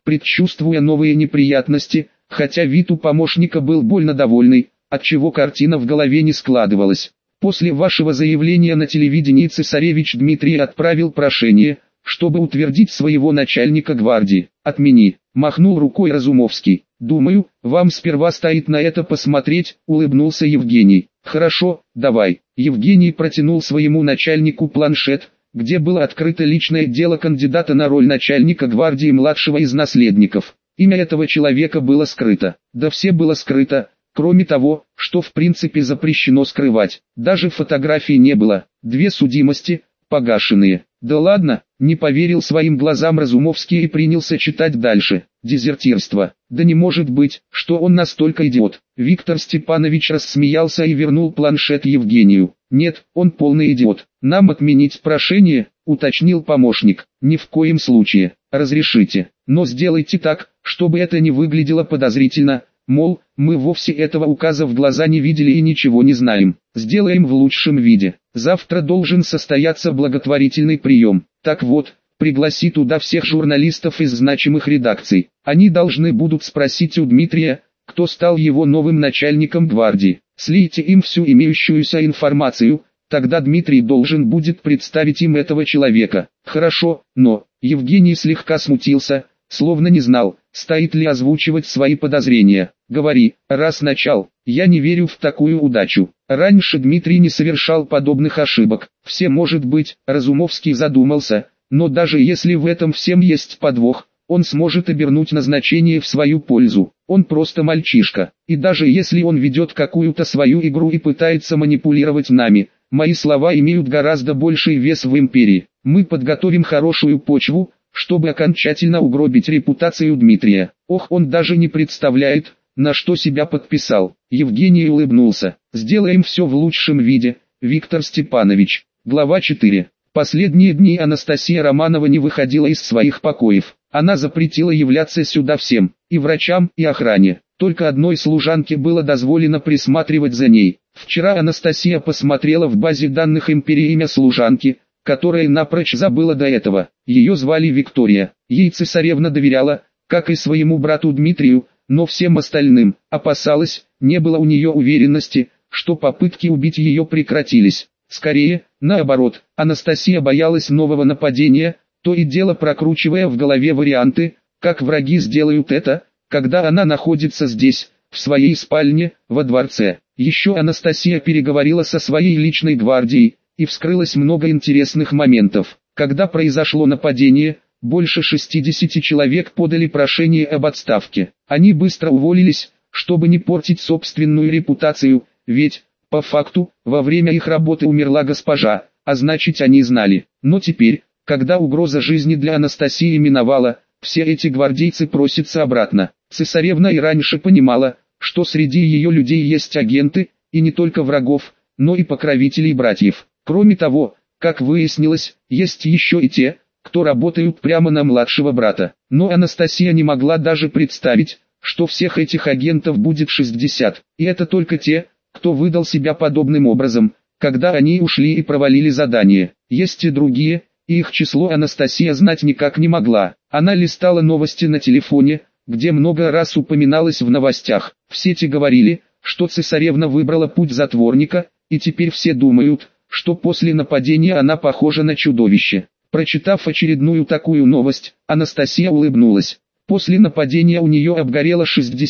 предчувствуя новые неприятности, хотя вид у помощника был больно довольный, отчего картина в голове не складывалась. После вашего заявления на телевидении цесаревич Дмитрий отправил прошение, чтобы утвердить своего начальника гвардии. Отмени, махнул рукой Разумовский. Думаю, вам сперва стоит на это посмотреть, улыбнулся Евгений. Хорошо, давай. Евгений протянул своему начальнику планшет, где было открыто личное дело кандидата на роль начальника гвардии младшего из наследников. Имя этого человека было скрыто. Да все было скрыто, кроме того, что в принципе запрещено скрывать. Даже фотографий не было. 2 судимости, погашенные. Да ладно, не поверил своим глазам Разумовский и принялся читать дальше. Дезертирство. Да не может быть, что он настолько идиот. Виктор Степанович рассмеялся и вернул планшет Евгению. Нет, он полный идиот. Нам отменить прошение, уточнил помощник. Ни в коем случае. Разрешите. Но сделайте так, чтобы это не выглядело подозрительно. Мол, мы вовсе этого указа в глаза не видели и ничего не знаем. Сделаем в лучшем виде. Завтра должен состояться благотворительный прием. Так вот, пригласи туда всех журналистов из значимых редакций. Они должны будут спросить у Дмитрия, кто стал его новым начальником гвардии. Слейте им всю имеющуюся информацию, тогда Дмитрий должен будет представить им этого человека. Хорошо, но... Евгений слегка смутился, словно не знал, стоит ли озвучивать свои подозрения. Говори, раз начал, я не верю в такую удачу. Раньше Дмитрий не совершал подобных ошибок. Все может быть, Разумовский задумался, но даже если в этом всем есть подвох, он сможет обернуть назначение в свою пользу. Он просто мальчишка, и даже если он ведет какую-то свою игру и пытается манипулировать нами, мои слова имеют гораздо больший вес в империи. Мы подготовим хорошую почву, чтобы окончательно угробить репутацию Дмитрия. Ох, он даже не представляет, на что себя подписал. Евгений улыбнулся. Сделаем все в лучшем виде, Виктор Степанович. Глава 4. Последние дни Анастасия Романова не выходила из своих покоев. Она запретила являться сюда всем, и врачам, и охране. Только одной служанке было дозволено присматривать за ней. Вчера Анастасия посмотрела в базе данных империи имя служанки, которая напрочь забыла до этого. Ее звали Виктория. Ей цесаревна доверяла, как и своему брату Дмитрию, но всем остальным, опасалась, не было у нее уверенности, что попытки убить ее прекратились. Скорее, наоборот, Анастасия боялась нового нападения, то и дело прокручивая в голове варианты, как враги сделают это, когда она находится здесь, в своей спальне, во дворце. Еще Анастасия переговорила со своей личной гвардией, и вскрылось много интересных моментов. Когда произошло нападение, больше 60 человек подали прошение об отставке. Они быстро уволились, чтобы не портить собственную репутацию, ведь, по факту, во время их работы умерла госпожа, а значит они знали. Но теперь, когда угроза жизни для Анастасии миновала, все эти гвардейцы просятся обратно. Цесаревна и раньше понимала, что среди ее людей есть агенты, и не только врагов, но и покровителей братьев. Кроме того, как выяснилось, есть еще и те, кто работают прямо на младшего брата. Но Анастасия не могла даже представить, что всех этих агентов будет 60. И это только те, кто выдал себя подобным образом, когда они ушли и провалили задание. Есть и другие, и их число Анастасия знать никак не могла. Она листала новости на телефоне, где много раз упоминалось в новостях. В сети говорили, что цесаревна выбрала путь затворника, и теперь все думают, что после нападения она похожа на чудовище. Прочитав очередную такую новость, Анастасия улыбнулась. После нападения у нее обгорело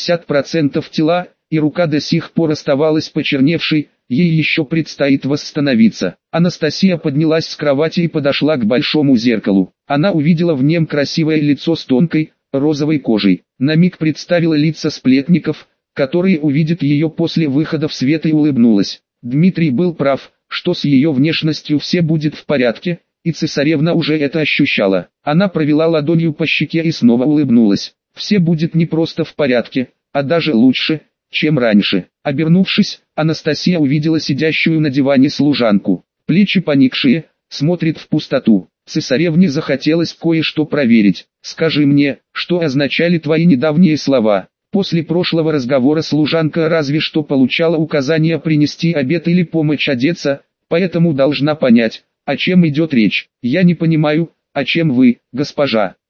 60% тела, и рука до сих пор оставалась почерневшей, ей еще предстоит восстановиться. Анастасия поднялась с кровати и подошла к большому зеркалу. Она увидела в нем красивое лицо с тонкой, розовой кожей. На миг представила лица сплетников, которые увидят ее после выхода в свет, и улыбнулась. Дмитрий был прав, что с ее внешностью все будет в порядке, и цесаревна уже это ощущала. Она провела ладонью по щеке и снова улыбнулась. Все будет не просто в порядке, а даже лучше, чем раньше. Обернувшись, Анастасия увидела сидящую на диване служанку. Плечи поникшие, смотрит в пустоту. Цесаревне захотелось кое-что проверить. «Скажи мне, что означали твои недавние слова?» После прошлого разговора служанка разве что получала указания принести обед или помочь одеться, поэтому должна понять, о чем идет речь. «Я не понимаю, о чем вы, госпожа?»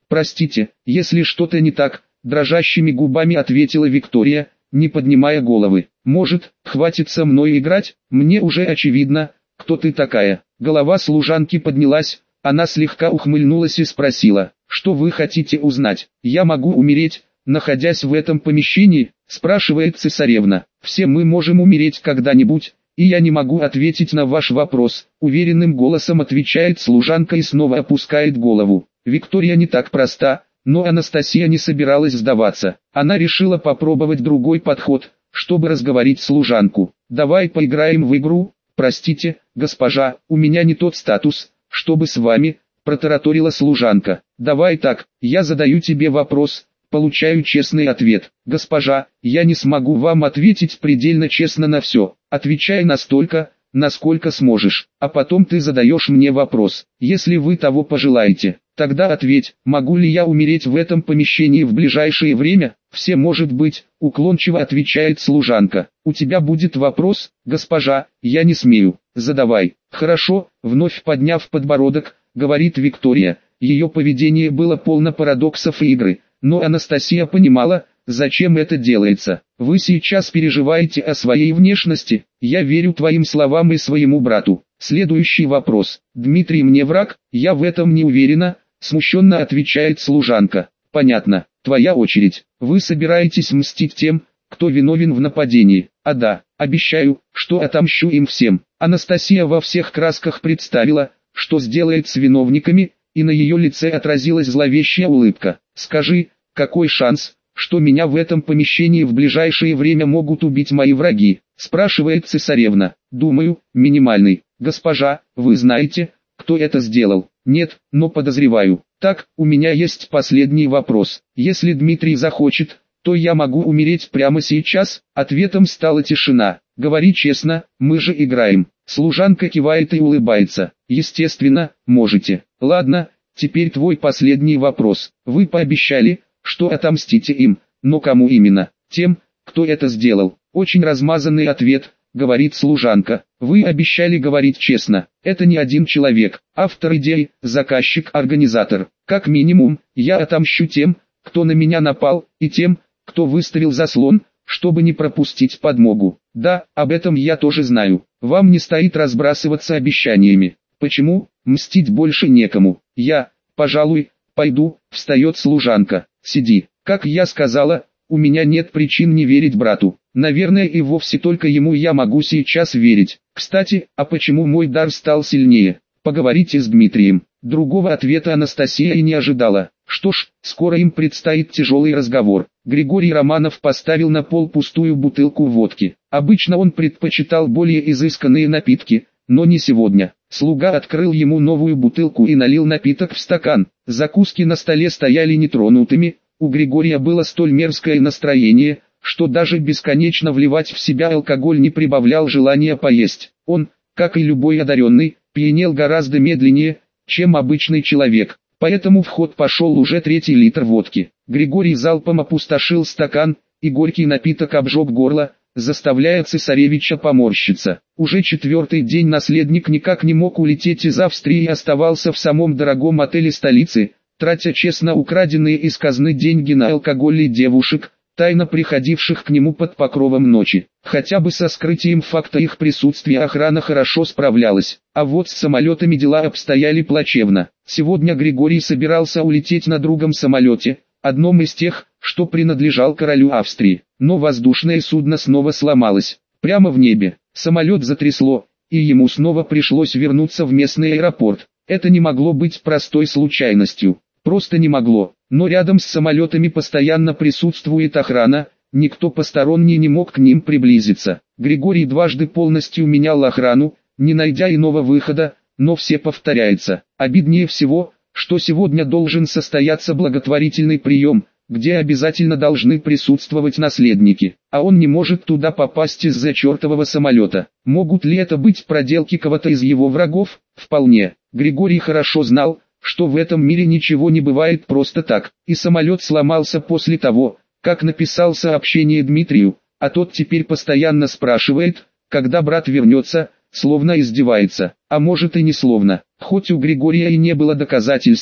Простите, если что-то не так, дрожащими губами ответила Виктория, не поднимая головы. Может, хватит со мной играть, мне уже очевидно, кто ты такая. Голова служанки поднялась, она слегка ухмыльнулась и спросила, что вы хотите узнать? Я могу умереть, находясь в этом помещении, спрашивает цесаревна. Все мы можем умереть когда-нибудь, и я не могу ответить на ваш вопрос, уверенным голосом отвечает служанка и снова опускает голову. Виктория не так проста, но Анастасия не собиралась сдаваться. Она решила попробовать другой подход, чтобы разговорить служанку. Давай поиграем в игру. Простите, госпожа, у меня не тот статус, чтобы с вами, протараторила служанка. Давай так, я задаю тебе вопрос, получаю честный ответ. Госпожа, я не смогу вам ответить предельно честно на все. Отвечай настолько, насколько сможешь, а потом ты задаешь мне вопрос. Если вы того пожелаете, тогда ответь, могу ли я умереть в этом помещении в ближайшее время? Все может быть, уклончиво отвечает служанка. У тебя будет вопрос, госпожа, я не смею. Задавай. Хорошо, вновь подняв подбородок, говорит Виктория. Ее поведение было полно парадоксов и игры, но Анастасия понимала, зачем это делается. Вы сейчас переживаете о своей внешности, я верю твоим словам и своему брату. Следующий вопрос. Дмитрий мне враг? Я в этом не уверена, смущенно отвечает служанка. Понятно, твоя очередь. Вы собираетесь мстить тем, кто виновен в нападении. А да, обещаю, что отомщу им всем. Анастасия во всех красках представила, что сделает с виновниками, и на ее лице отразилась зловещая улыбка. Скажи, какой шанс, что меня в этом помещении в ближайшее время могут убить мои враги? Спрашивает цесаревна. Думаю, минимальный. Госпожа, вы знаете, кто это сделал? Нет, но подозреваю. Так, у меня есть последний вопрос. Если Дмитрий захочет, то я могу умереть прямо сейчас? Ответом стала тишина. Говори честно, мы же играем. Служанка кивает и улыбается. Естественно, можете. Ладно, теперь твой последний вопрос. Вы пообещали, что отомстите им, но кому именно? Тем, кто это сделал. Очень размазанный ответ, говорит служанка. Вы обещали говорить честно. Это не один человек, автор идеи, заказчик, организатор. Как минимум, я отомщу тем, кто на меня напал, и тем, кто выставил заслон, чтобы не пропустить подмогу. Да, об этом я тоже знаю. Вам не стоит разбрасываться обещаниями. Почему? Мстить больше некому. Я, пожалуй, пойду, встает служанка. Сиди. Как я сказала, у меня нет причин не верить брату. Наверное, и вовсе только ему я могу сейчас верить. Кстати, а почему мой дар стал сильнее? Поговорите с Дмитрием. Другого ответа Анастасия и не ожидала. Что ж, скоро им предстоит тяжелый разговор. Григорий Романов поставил на пол пустую бутылку водки. Обычно он предпочитал более изысканные напитки, но не сегодня. Слуга открыл ему новую бутылку и налил напиток в стакан. Закуски на столе стояли нетронутыми. У Григория было столь мерзкое настроение, что даже бесконечно вливать в себя алкоголь не прибавлял желания поесть. Он, как и любой одаренный, пьянел гораздо медленнее, чем обычный человек. Поэтому в ход пошел уже 3-й литр водки. Григорий залпом опустошил стакан, и горький напиток обжег горло, заставляя цесаревича поморщиться. Уже 4-й день наследник никак не мог улететь из Австрии и оставался в самом дорогом отеле столицы, тратя честно украденные из казны деньги на алкоголь и девушек, тайно приходивших к нему под покровом ночи. Хотя бы со скрытием факта их присутствия охрана хорошо справлялась, а вот с самолетами дела обстояли плачевно. Сегодня Григорий собирался улететь на другом самолете, одном из тех, что принадлежал королю Австрии, но воздушное судно снова сломалось. Прямо в небе, самолет затрясло, и ему снова пришлось вернуться в местный аэропорт. Это не могло быть простой случайностью. Просто не могло, но рядом с самолетами постоянно присутствует охрана, никто посторонний не мог к ним приблизиться. Григорий дважды полностью менял охрану, не найдя иного выхода, но все повторяется. Обиднее всего, что сегодня должен состояться благотворительный прием, где обязательно должны присутствовать наследники, а он не может туда попасть из-за чертового самолета. Могут ли это быть проделки кого-то из его врагов? Вполне. Григорий хорошо знал, что в этом мире ничего не бывает просто так, и самолет сломался после того, как написал сообщение Дмитрию, а тот теперь постоянно спрашивает, когда брат вернется, словно издевается, а может и не словно. Хоть у Григория и не было доказательств,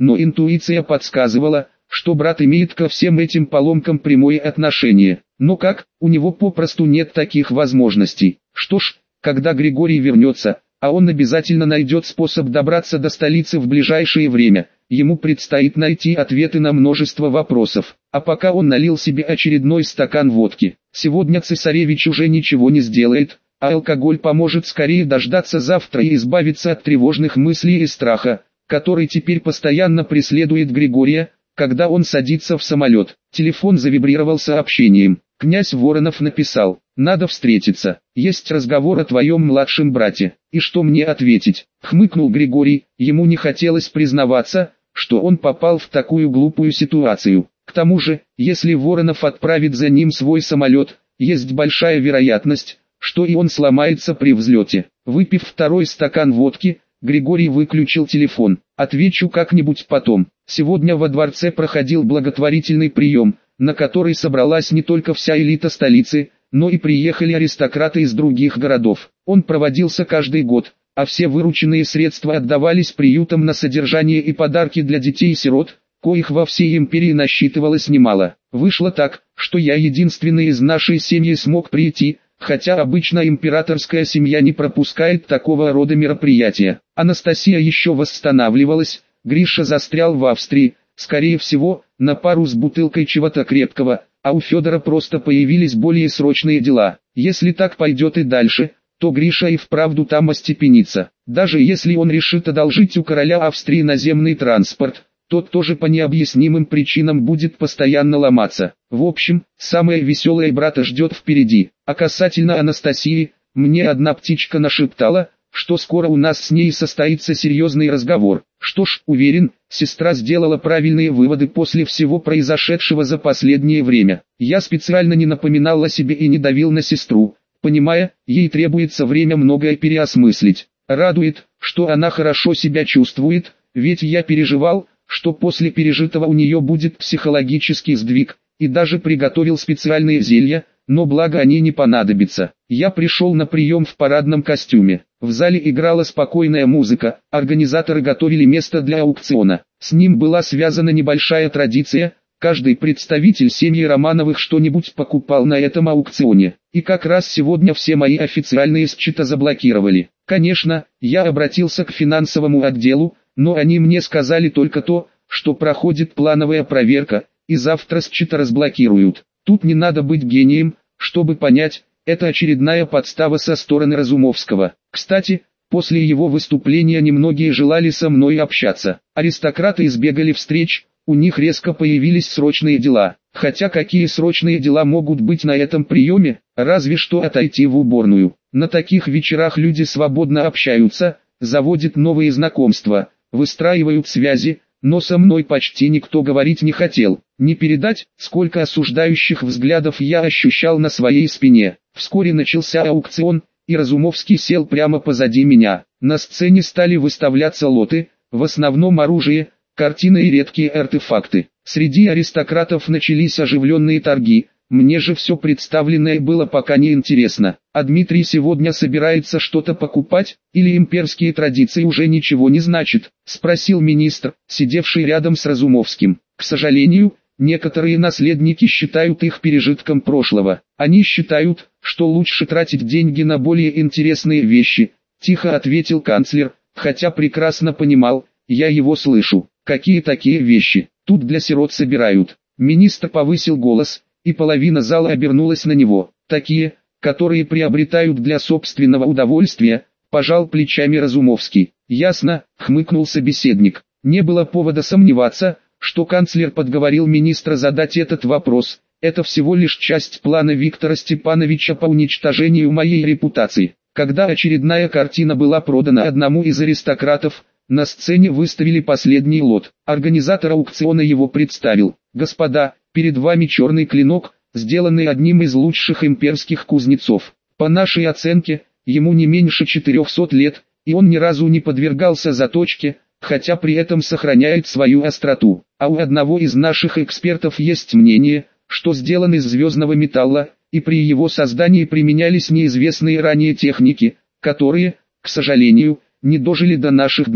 но интуиция подсказывала, что брат имеет ко всем этим поломкам прямое отношение. Но как, у него попросту нет таких возможностей. Что ж, когда Григорий вернется, а он обязательно найдет способ добраться до столицы в ближайшее время, ему предстоит найти ответы на множество вопросов. А пока он налил себе очередной стакан водки. Сегодня цесаревич уже ничего не сделает, а алкоголь поможет скорее дождаться завтра и избавиться от тревожных мыслей и страха, который теперь постоянно преследует Григория, когда он садится в самолет. Телефон завибрировал сообщением. Князь Воронов написал: «Надо встретиться, есть разговор о твоем младшем брате». «И что мне ответить?» — хмыкнул Григорий, ему не хотелось признаваться, что он попал в такую глупую ситуацию. К тому же, если Воронов отправит за ним свой самолет, есть большая вероятность, что и он сломается при взлете. Выпив второй стакан водки, Григорий выключил телефон. «Отвечу как-нибудь потом». Сегодня во дворце проходил благотворительный прием, на который собралась не только вся элита столицы, но и приехали аристократы из других городов. Он проводился каждый год, а все вырученные средства отдавались приютам на содержание и подарки для детей-сирот, коих во всей империи насчитывалось немало. Вышло так, что я единственный из нашей семьи смог прийти, хотя обычно императорская семья не пропускает такого рода мероприятия. Анастасия еще восстанавливалась, Гриша застрял в Австрии, скорее всего, на пару с бутылкой чего-то крепкого, а у Федора просто появились более срочные дела. Если так пойдет и дальше, то Гриша и вправду там остепенится. Даже если он решит одолжить у короля Австрии наземный транспорт, тот тоже по необъяснимым причинам будет постоянно ломаться. В общем, самое веселое брата ждет впереди. А касательно Анастасии, мне одна птичка нашептала, что скоро у нас с ней состоится серьезный разговор. Что ж, уверен, сестра сделала правильные выводы после всего произошедшего за последнее время. Я специально не напоминал о себе и не давил на сестру, понимая, ей требуется время многое переосмыслить. Радует, что она хорошо себя чувствует, ведь я переживал, что после пережитого у нее будет психологический сдвиг, и даже приготовил специальные зелья, но благо они не понадобятся. Я пришел на прием в парадном костюме. В зале играла спокойная музыка, организаторы готовили место для аукциона. С ним была связана небольшая традиция, каждый представитель семьи Романовых что-нибудь покупал на этом аукционе. И как раз сегодня все мои официальные счета заблокировали. Конечно, я обратился к финансовому отделу, но они мне сказали только то, что проходит плановая проверка, и завтра счета разблокируют. Тут не надо быть гением, чтобы понять, это очередная подстава со стороны Разумовского. Кстати, после его выступления немногие желали со мной общаться. Аристократы избегали встреч, у них резко появились срочные дела. Хотя какие срочные дела могут быть на этом приеме, разве что отойти в уборную. На таких вечерах люди свободно общаются, заводят новые знакомства, выстраивают связи, но со мной почти никто говорить не хотел. Не передать, сколько осуждающих взглядов я ощущал на своей спине. Вскоре начался аукцион, и Разумовский сел прямо позади меня. На сцене стали выставляться лоты, в основном оружие, картины и редкие артефакты. Среди аристократов начались оживленные торги, мне же все представленное было пока не интересно. А Дмитрий сегодня собирается что-то покупать, или имперские традиции уже ничего не значат? Спросил министр, сидевший рядом с Разумовским. К сожалению, некоторые наследники считают их пережитком прошлого. Они считают, что лучше тратить деньги на более интересные вещи, тихо ответил канцлер, хотя прекрасно понимал, я его слышу. Какие такие вещи? Тут для сирот собирают. Министр повысил голос, и половина зала обернулась на него. Такие, которые приобретают для собственного удовольствия, пожал плечами Разумовский. Ясно, хмыкнул собеседник. Не было повода сомневаться, что канцлер подговорил министра задать этот вопрос. Это всего лишь часть плана Виктора Степановича по уничтожению моей репутации. Когда очередная картина была продана одному из аристократов, на сцене выставили последний лот. Организатор аукциона его представил. Господа, перед вами черный клинок, сделанный одним из лучших имперских кузнецов. По нашей оценке, ему не меньше 400 лет, и он ни разу не подвергался заточке, хотя при этом сохраняет свою остроту. А у одного из наших экспертов есть мнение, что сделан из звездного металла, и при его создании применялись неизвестные ранее техники, которые, к сожалению, не дожили до наших дней.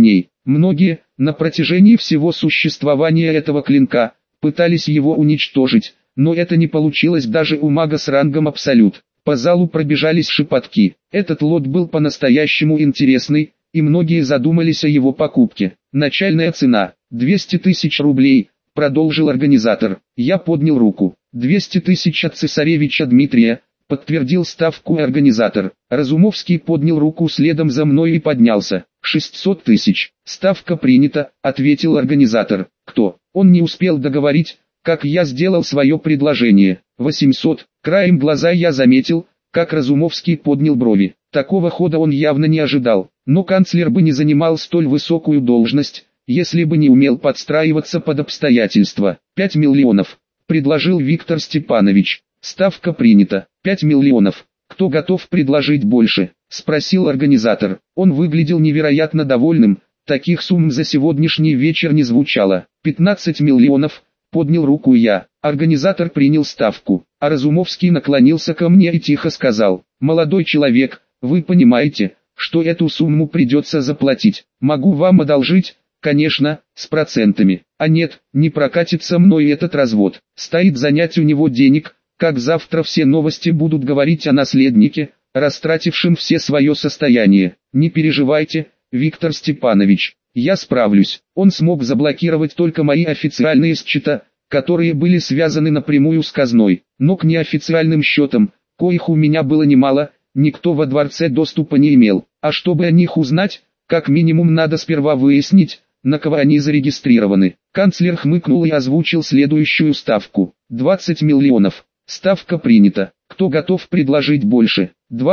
Многие, на протяжении всего существования этого клинка, пытались его уничтожить, но это не получилось даже у мага с рангом Абсолют. По залу пробежались шепотки. Этот лот был по-настоящему интересный, и многие задумались о его покупке. Начальная цена – 200 тысяч рублей, продолжил организатор. Я поднял руку. 200 тысяч от цесаревича Дмитрия, подтвердил ставку организатор. Разумовский поднял руку следом за мной и поднялся. 600 тысяч. Ставка принята, ответил организатор. Кто? Он не успел договорить, как я сделал свое предложение. 800. Краем глаза я заметил, как Разумовский поднял брови. Такого хода он явно не ожидал. Но канцлер бы не занимал столь высокую должность, если бы не умел подстраиваться под обстоятельства. 5 миллионов, предложил Виктор Степанович. Ставка принята. 5 миллионов. Кто готов предложить больше? Спросил организатор. Он выглядел невероятно довольным. Таких сумм за сегодняшний вечер не звучало. 15 миллионов, поднял руку я. Организатор принял ставку, а Разумовский наклонился ко мне и тихо сказал: «Молодой человек, вы понимаете, что эту сумму придется заплатить. Могу вам одолжить, конечно, с процентами. А нет, не прокатится мной этот развод. Стоит занять у него денег, как завтра все новости будут говорить о наследнике, растратившем все свое состояние. Не переживайте, Виктор Степанович, я справлюсь». Он смог заблокировать только мои официальные счета, которые были связаны напрямую с казной, но к неофициальным счетам, коих у меня было немало, никто во дворце доступа не имел. А чтобы о них узнать, как минимум надо сперва выяснить, на кого они зарегистрированы. Канцлер хмыкнул и озвучил следующую ставку. 20 миллионов. Ставка принята. Кто готов предложить больше?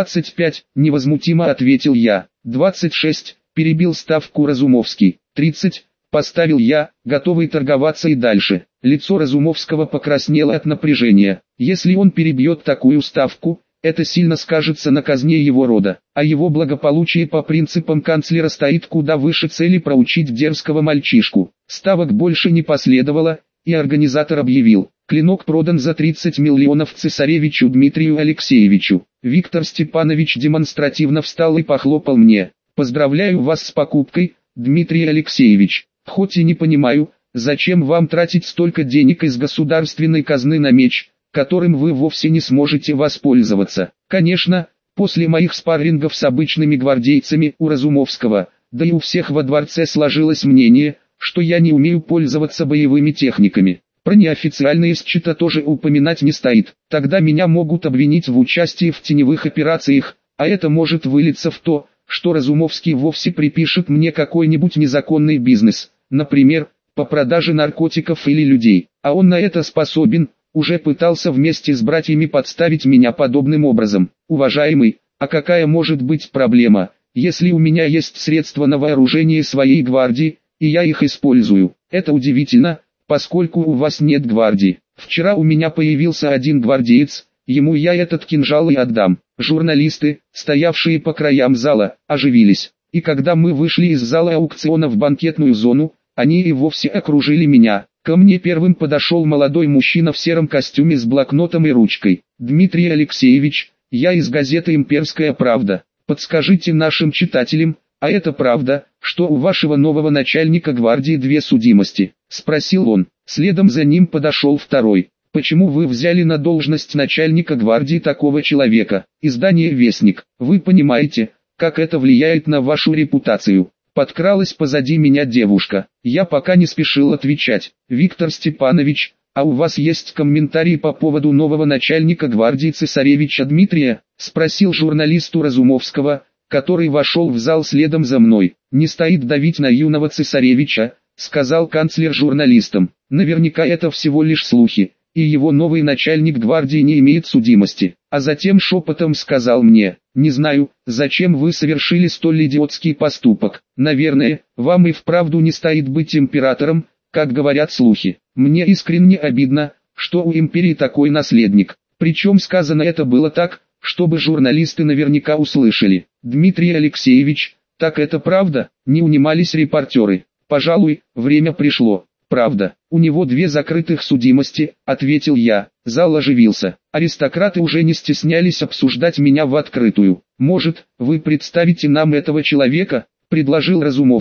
25, невозмутимо ответил я. 26, перебил ставку Разумовский. 30, поставил я, готовый торговаться и дальше. Лицо Разумовского покраснело от напряжения. Если он перебьет такую ставку, это сильно скажется на казне его рода, а его благополучие по принципам канцлера стоит куда выше цели проучить дерзкого мальчишку. Ставок больше не последовало, и организатор объявил: клинок продан за 30 миллионов цесаревичу Дмитрию Алексеевичу. Виктор Степанович демонстративно встал и похлопал мне. «Поздравляю вас с покупкой, Дмитрий Алексеевич. Хоть и не понимаю, зачем вам тратить столько денег из государственной казны на меч, которым вы вовсе не сможете воспользоваться. Конечно, после моих спаррингов с обычными гвардейцами у Разумовского, да и у всех во дворце сложилось мнение, что я не умею пользоваться боевыми техниками. Про неофициальные счета тоже упоминать не стоит. Тогда меня могут обвинить в участии в теневых операциях, а это может вылиться в то, что Разумовский вовсе припишет мне какой-нибудь незаконный бизнес, например, по продаже наркотиков или людей. А он на это способен. Уже пытался вместе с братьями подставить меня подобным образом. Уважаемый, а какая может быть проблема, если у меня есть средства на вооружение своей гвардии, и я их использую? Это удивительно, поскольку у вас нет гвардии. Вчера у меня появился один гвардеец, ему я этот кинжал и отдам. Журналисты, стоявшие по краям зала, оживились. И когда мы вышли из зала аукциона в банкетную зону, они и вовсе окружили меня. Ко мне первым подошел молодой мужчина в сером костюме с блокнотом и ручкой. «Дмитрий Алексеевич, я из газеты «Имперская правда». Подскажите нашим читателям, а это правда, что у вашего нового начальника гвардии 2 судимости?» – спросил он. Следом за ним подошел второй. «Почему вы взяли на должность начальника гвардии такого человека?» Издание «Вестник». «Вы понимаете, как это влияет на вашу репутацию?» Подкралась позади меня девушка. Я пока не спешил отвечать. «Виктор Степанович, а у вас есть комментарии по поводу нового начальника гвардии цесаревича Дмитрия?» – спросил журналист у Разумовского, который вошел в зал следом за мной. «Не стоит давить на юного цесаревича», – сказал канцлер журналистам. «Наверняка это всего лишь слухи, и его новый начальник гвардии не имеет судимости». А затем шепотом сказал мне: «Не знаю, зачем вы совершили столь идиотский поступок. Наверное, вам и вправду не стоит быть императором, как говорят слухи. Мне искренне обидно, что у империи такой наследник». Причем сказано это было так, чтобы журналисты наверняка услышали. «Дмитрий Алексеевич, так это правда?» – не унимались репортеры. «Пожалуй, время пришло». «Правда, у него 2 закрытых судимости», — ответил я. Зал оживился. Аристократы уже не стеснялись обсуждать меня в открытую. «Может, вы представите нам этого человека?» — предложил Разумовский.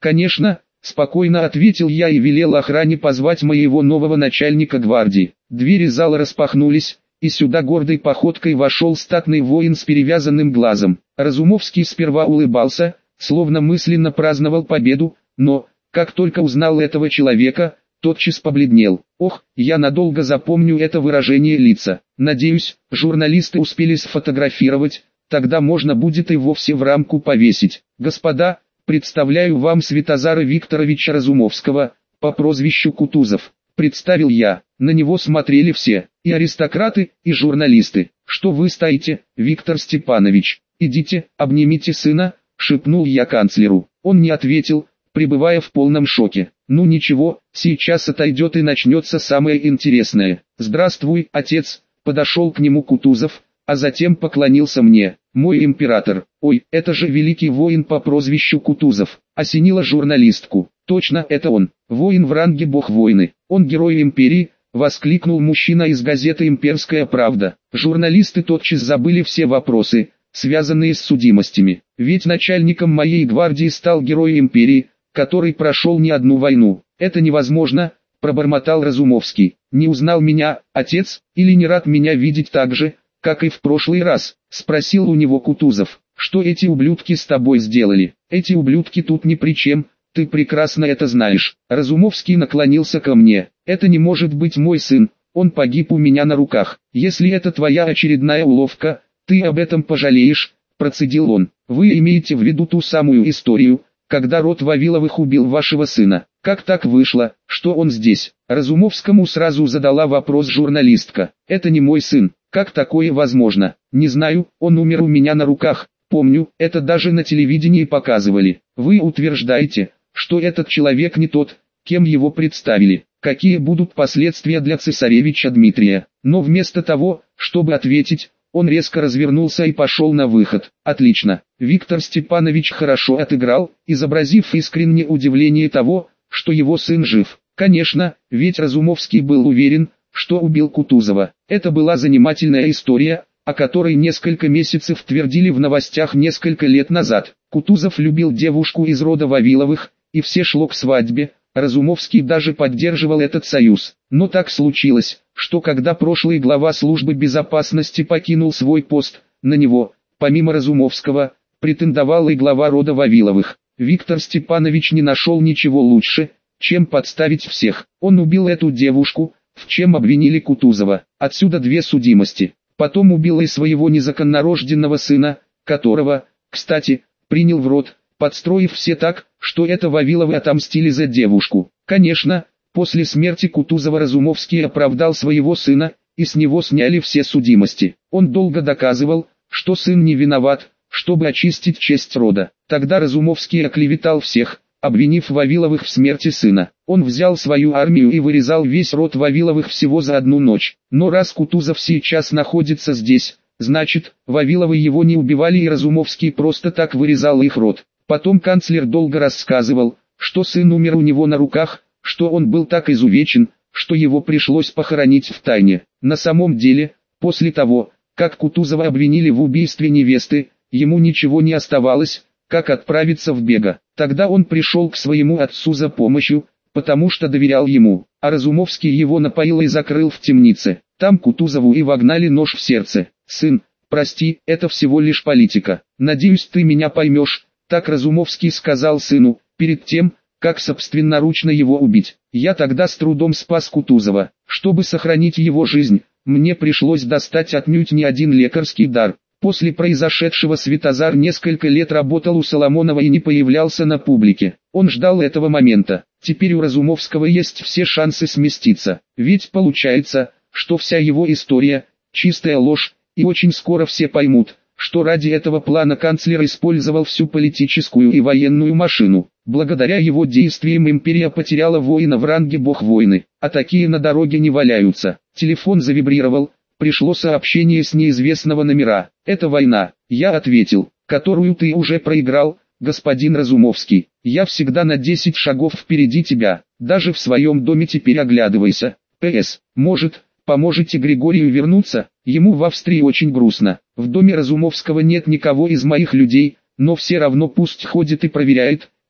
«Конечно», — спокойно ответил я и велел охране позвать моего нового начальника гвардии. Двери зала распахнулись, и сюда гордой походкой вошел статный воин с перевязанным глазом. Разумовский сперва улыбался, словно мысленно праздновал победу, но, как только узнал этого человека, тотчас побледнел. Ох, я надолго запомню это выражение лица. Надеюсь, журналисты успели сфотографировать, тогда можно будет и вовсе в рамку повесить. Господа, представляю вам Святозара Викторовича Разумовского, по прозвищу Кутузов. Представил я, на него смотрели все, и аристократы, и журналисты. Что вы стоите, Виктор Степанович? Идите, обнимите сына, шепнул я канцлеру. Он не ответил, пребывая в полном шоке. Ну ничего, сейчас отойдет и начнется самое интересное. Здравствуй, отец, подошел к нему Кутузов, а затем поклонился мне. Мой император. Ой, это же великий воин по прозвищу Кутузов. Осенила журналистку. Точно, это он. Воин в ранге бог войны. Он герой империи, воскликнул мужчина из газеты «Имперская правда». Журналисты тотчас забыли все вопросы, связанные с судимостями. Ведь начальником моей гвардии стал герой империи, который прошел не одну войну. Это невозможно, пробормотал Разумовский. Не узнал меня, отец, или не рад меня видеть так же, как и в прошлый раз? Спросил у него Кутузов. Что эти ублюдки с тобой сделали? Эти ублюдки тут ни при чем, ты прекрасно это знаешь. Разумовский наклонился ко мне. Это не может быть мой сын, он погиб у меня на руках. Если это твоя очередная уловка, ты об этом пожалеешь, процедил он. Вы имеете в виду ту самую историю, когда род Вавиловых убил вашего сына? Как так вышло, что он здесь? Разумовскому сразу задала вопрос журналистка. Это не мой сын, как такое возможно? Не знаю, он умер у меня на руках. Помню, это даже на телевидении показывали. Вы утверждаете, что этот человек не тот, кем его представили. Какие будут последствия для цесаревича Дмитрия? Но вместо того, чтобы ответить, он резко развернулся и пошел на выход. Отлично. Виктор Степанович хорошо отыграл, изобразив искреннее удивление того, что его сын жив. Конечно, ведь Разумовский был уверен, что убил Кутузова. Это была занимательная история, о которой несколько месяцев твердили в новостях несколько лет назад. Кутузов любил девушку из рода Вавиловых, и все шло к свадьбе. Разумовский даже поддерживал этот союз. Но так случилось, что когда прошлый глава службы безопасности покинул свой пост, на него, помимо Разумовского, претендовал и глава рода Вавиловых. Виктор Степанович не нашел ничего лучше, чем подставить всех. Он убил эту девушку, в чем обвинили Кутузова. Отсюда две судимости. Потом убил и своего незаконнорожденного сына, которого, кстати, принял в род, подстроив все так, что это Вавиловы отомстили за девушку. Конечно, после смерти Кутузова Разумовский оправдал своего сына, и с него сняли все судимости. Он долго доказывал, что сын не виноват, чтобы очистить честь рода. Тогда Разумовский оклеветал всех, обвинив Вавиловых в смерти сына. Он взял свою армию и вырезал весь род Вавиловых всего за одну ночь. Но раз Кутузов сейчас находится здесь, значит, Вавиловы его не убивали и Разумовский просто так вырезал их род. Потом канцлер долго рассказывал, что сын умер у него на руках, что он был так изувечен, что его пришлось похоронить в тайне. На самом деле, после того, как Кутузова обвинили в убийстве невесты, ему ничего не оставалось, как отправиться в бега. Тогда он пришел к своему отцу за помощью, потому что доверял ему, а Разумовский его напоил и закрыл в темнице. Там Кутузову и вогнали нож в сердце. «Сын, прости, это всего лишь политика. Надеюсь, ты меня поймешь», так Разумовский сказал сыну, перед тем, как собственноручно его убить. Я тогда с трудом спас Кутузова. Чтобы сохранить его жизнь, мне пришлось достать отнюдь не один лекарский дар. После произошедшего Святозар несколько лет работал у Соломонова и не появлялся на публике. Он ждал этого момента. Теперь у Разумовского есть все шансы сместиться. Ведь получается, что вся его история – чистая ложь, и очень скоро все поймут, что ради этого плана канцлер использовал всю политическую и военную машину. Благодаря его действиям империя потеряла воина в ранге бог войны, а такие на дороге не валяются. Телефон завибрировал. Пришло сообщение с неизвестного номера. «Это война», я ответил, «которую ты уже проиграл, господин Разумовский. Я всегда на 10 шагов впереди тебя, даже в своем доме теперь оглядывайся. П.С. Может, поможете Григорию вернуться? Ему в Австрии очень грустно. В доме Разумовского нет никого из моих людей, но все равно пусть ходит и проверяет,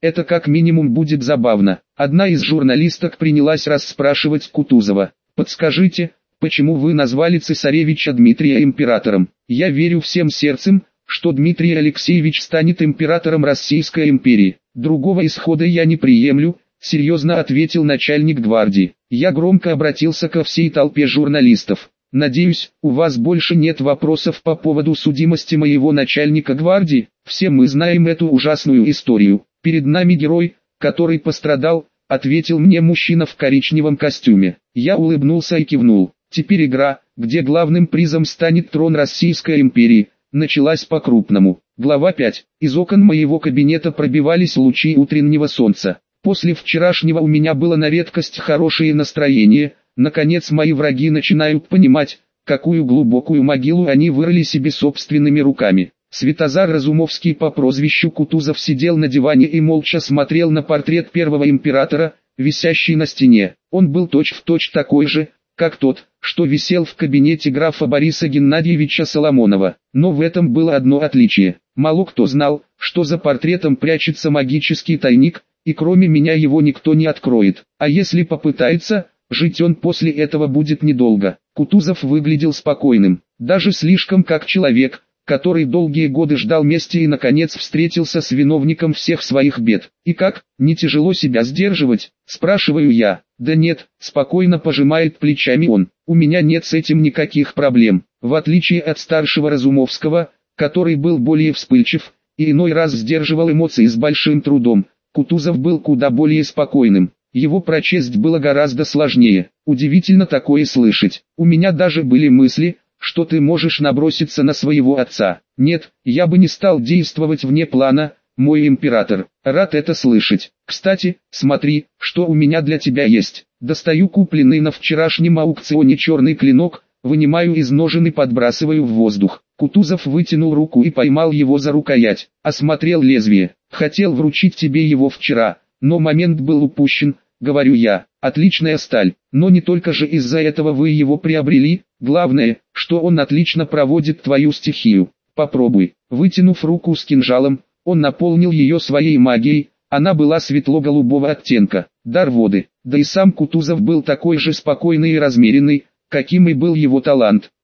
Это как минимум будет забавно. Одна из журналисток принялась расспрашивать Кутузова. «Подскажите, почему вы назвали цесаревича Дмитрия императором?» «Я верю всем сердцем, что Дмитрий Алексеевич станет императором Российской империи. Другого исхода я не приемлю», — серьезно ответил начальник гвардии. Я громко обратился ко всей толпе журналистов. «Надеюсь, у вас больше нет вопросов по поводу судимости моего начальника гвардии? Все мы знаем эту ужасную историю. Перед нами герой, который пострадал», — ответил мне мужчина в коричневом костюме. Я улыбнулся и кивнул. Теперь игра, где главным призом станет трон Российской империи, началась по-крупному. Глава 5. Из окон моего кабинета пробивались лучи утреннего солнца. После вчерашнего у меня было на редкость хорошее настроение. Наконец мои враги начинают понимать, какую глубокую могилу они вырыли себе собственными руками. Святозар Разумовский по прозвищу Кутузов сидел на диване и молча смотрел на портрет первого императора, висящий на стене. Он был точь-в-точь такой же, как тот, что висел в кабинете графа Бориса Геннадьевича Соломонова. Но в этом было одно отличие. Мало кто знал, что за портретом прячется магический тайник, и кроме меня его никто не откроет. А если попытается, жить он после этого будет недолго. Кутузов выглядел спокойным, даже слишком, как человек, который долгие годы ждал мести и наконец встретился с виновником всех своих бед. «И как, не тяжело себя сдерживать?» – спрашиваю я. «Да нет», – спокойно пожимает плечами он, – «у меня нет с этим никаких проблем». В отличие от старшего Разумовского, который был более вспыльчив, и иной раз сдерживал эмоции с большим трудом, Кутузов был куда более спокойным. Его прочесть было гораздо сложнее. Удивительно такое слышать. У меня даже были мысли, что ты можешь наброситься на своего отца. Нет, я бы не стал действовать вне плана, мой император. Рад это слышать. Кстати, смотри, что у меня для тебя есть. Достаю купленный на вчерашнем аукционе черный клинок, вынимаю из ножен и подбрасываю в воздух. Кутузов вытянул руку и поймал его за рукоять. Осмотрел лезвие. Хотел вручить тебе его вчера, но момент был упущен, говорю я. Отличная сталь, но не только же из-за этого вы его приобрели. Главное, что он отлично проводит твою стихию. Попробуй. Вытянув руку с кинжалом, он наполнил ее своей магией. Она была светло-голубого оттенка, дар воды. Да и сам Кутузов был такой же спокойный и размеренный, каким и был его талант.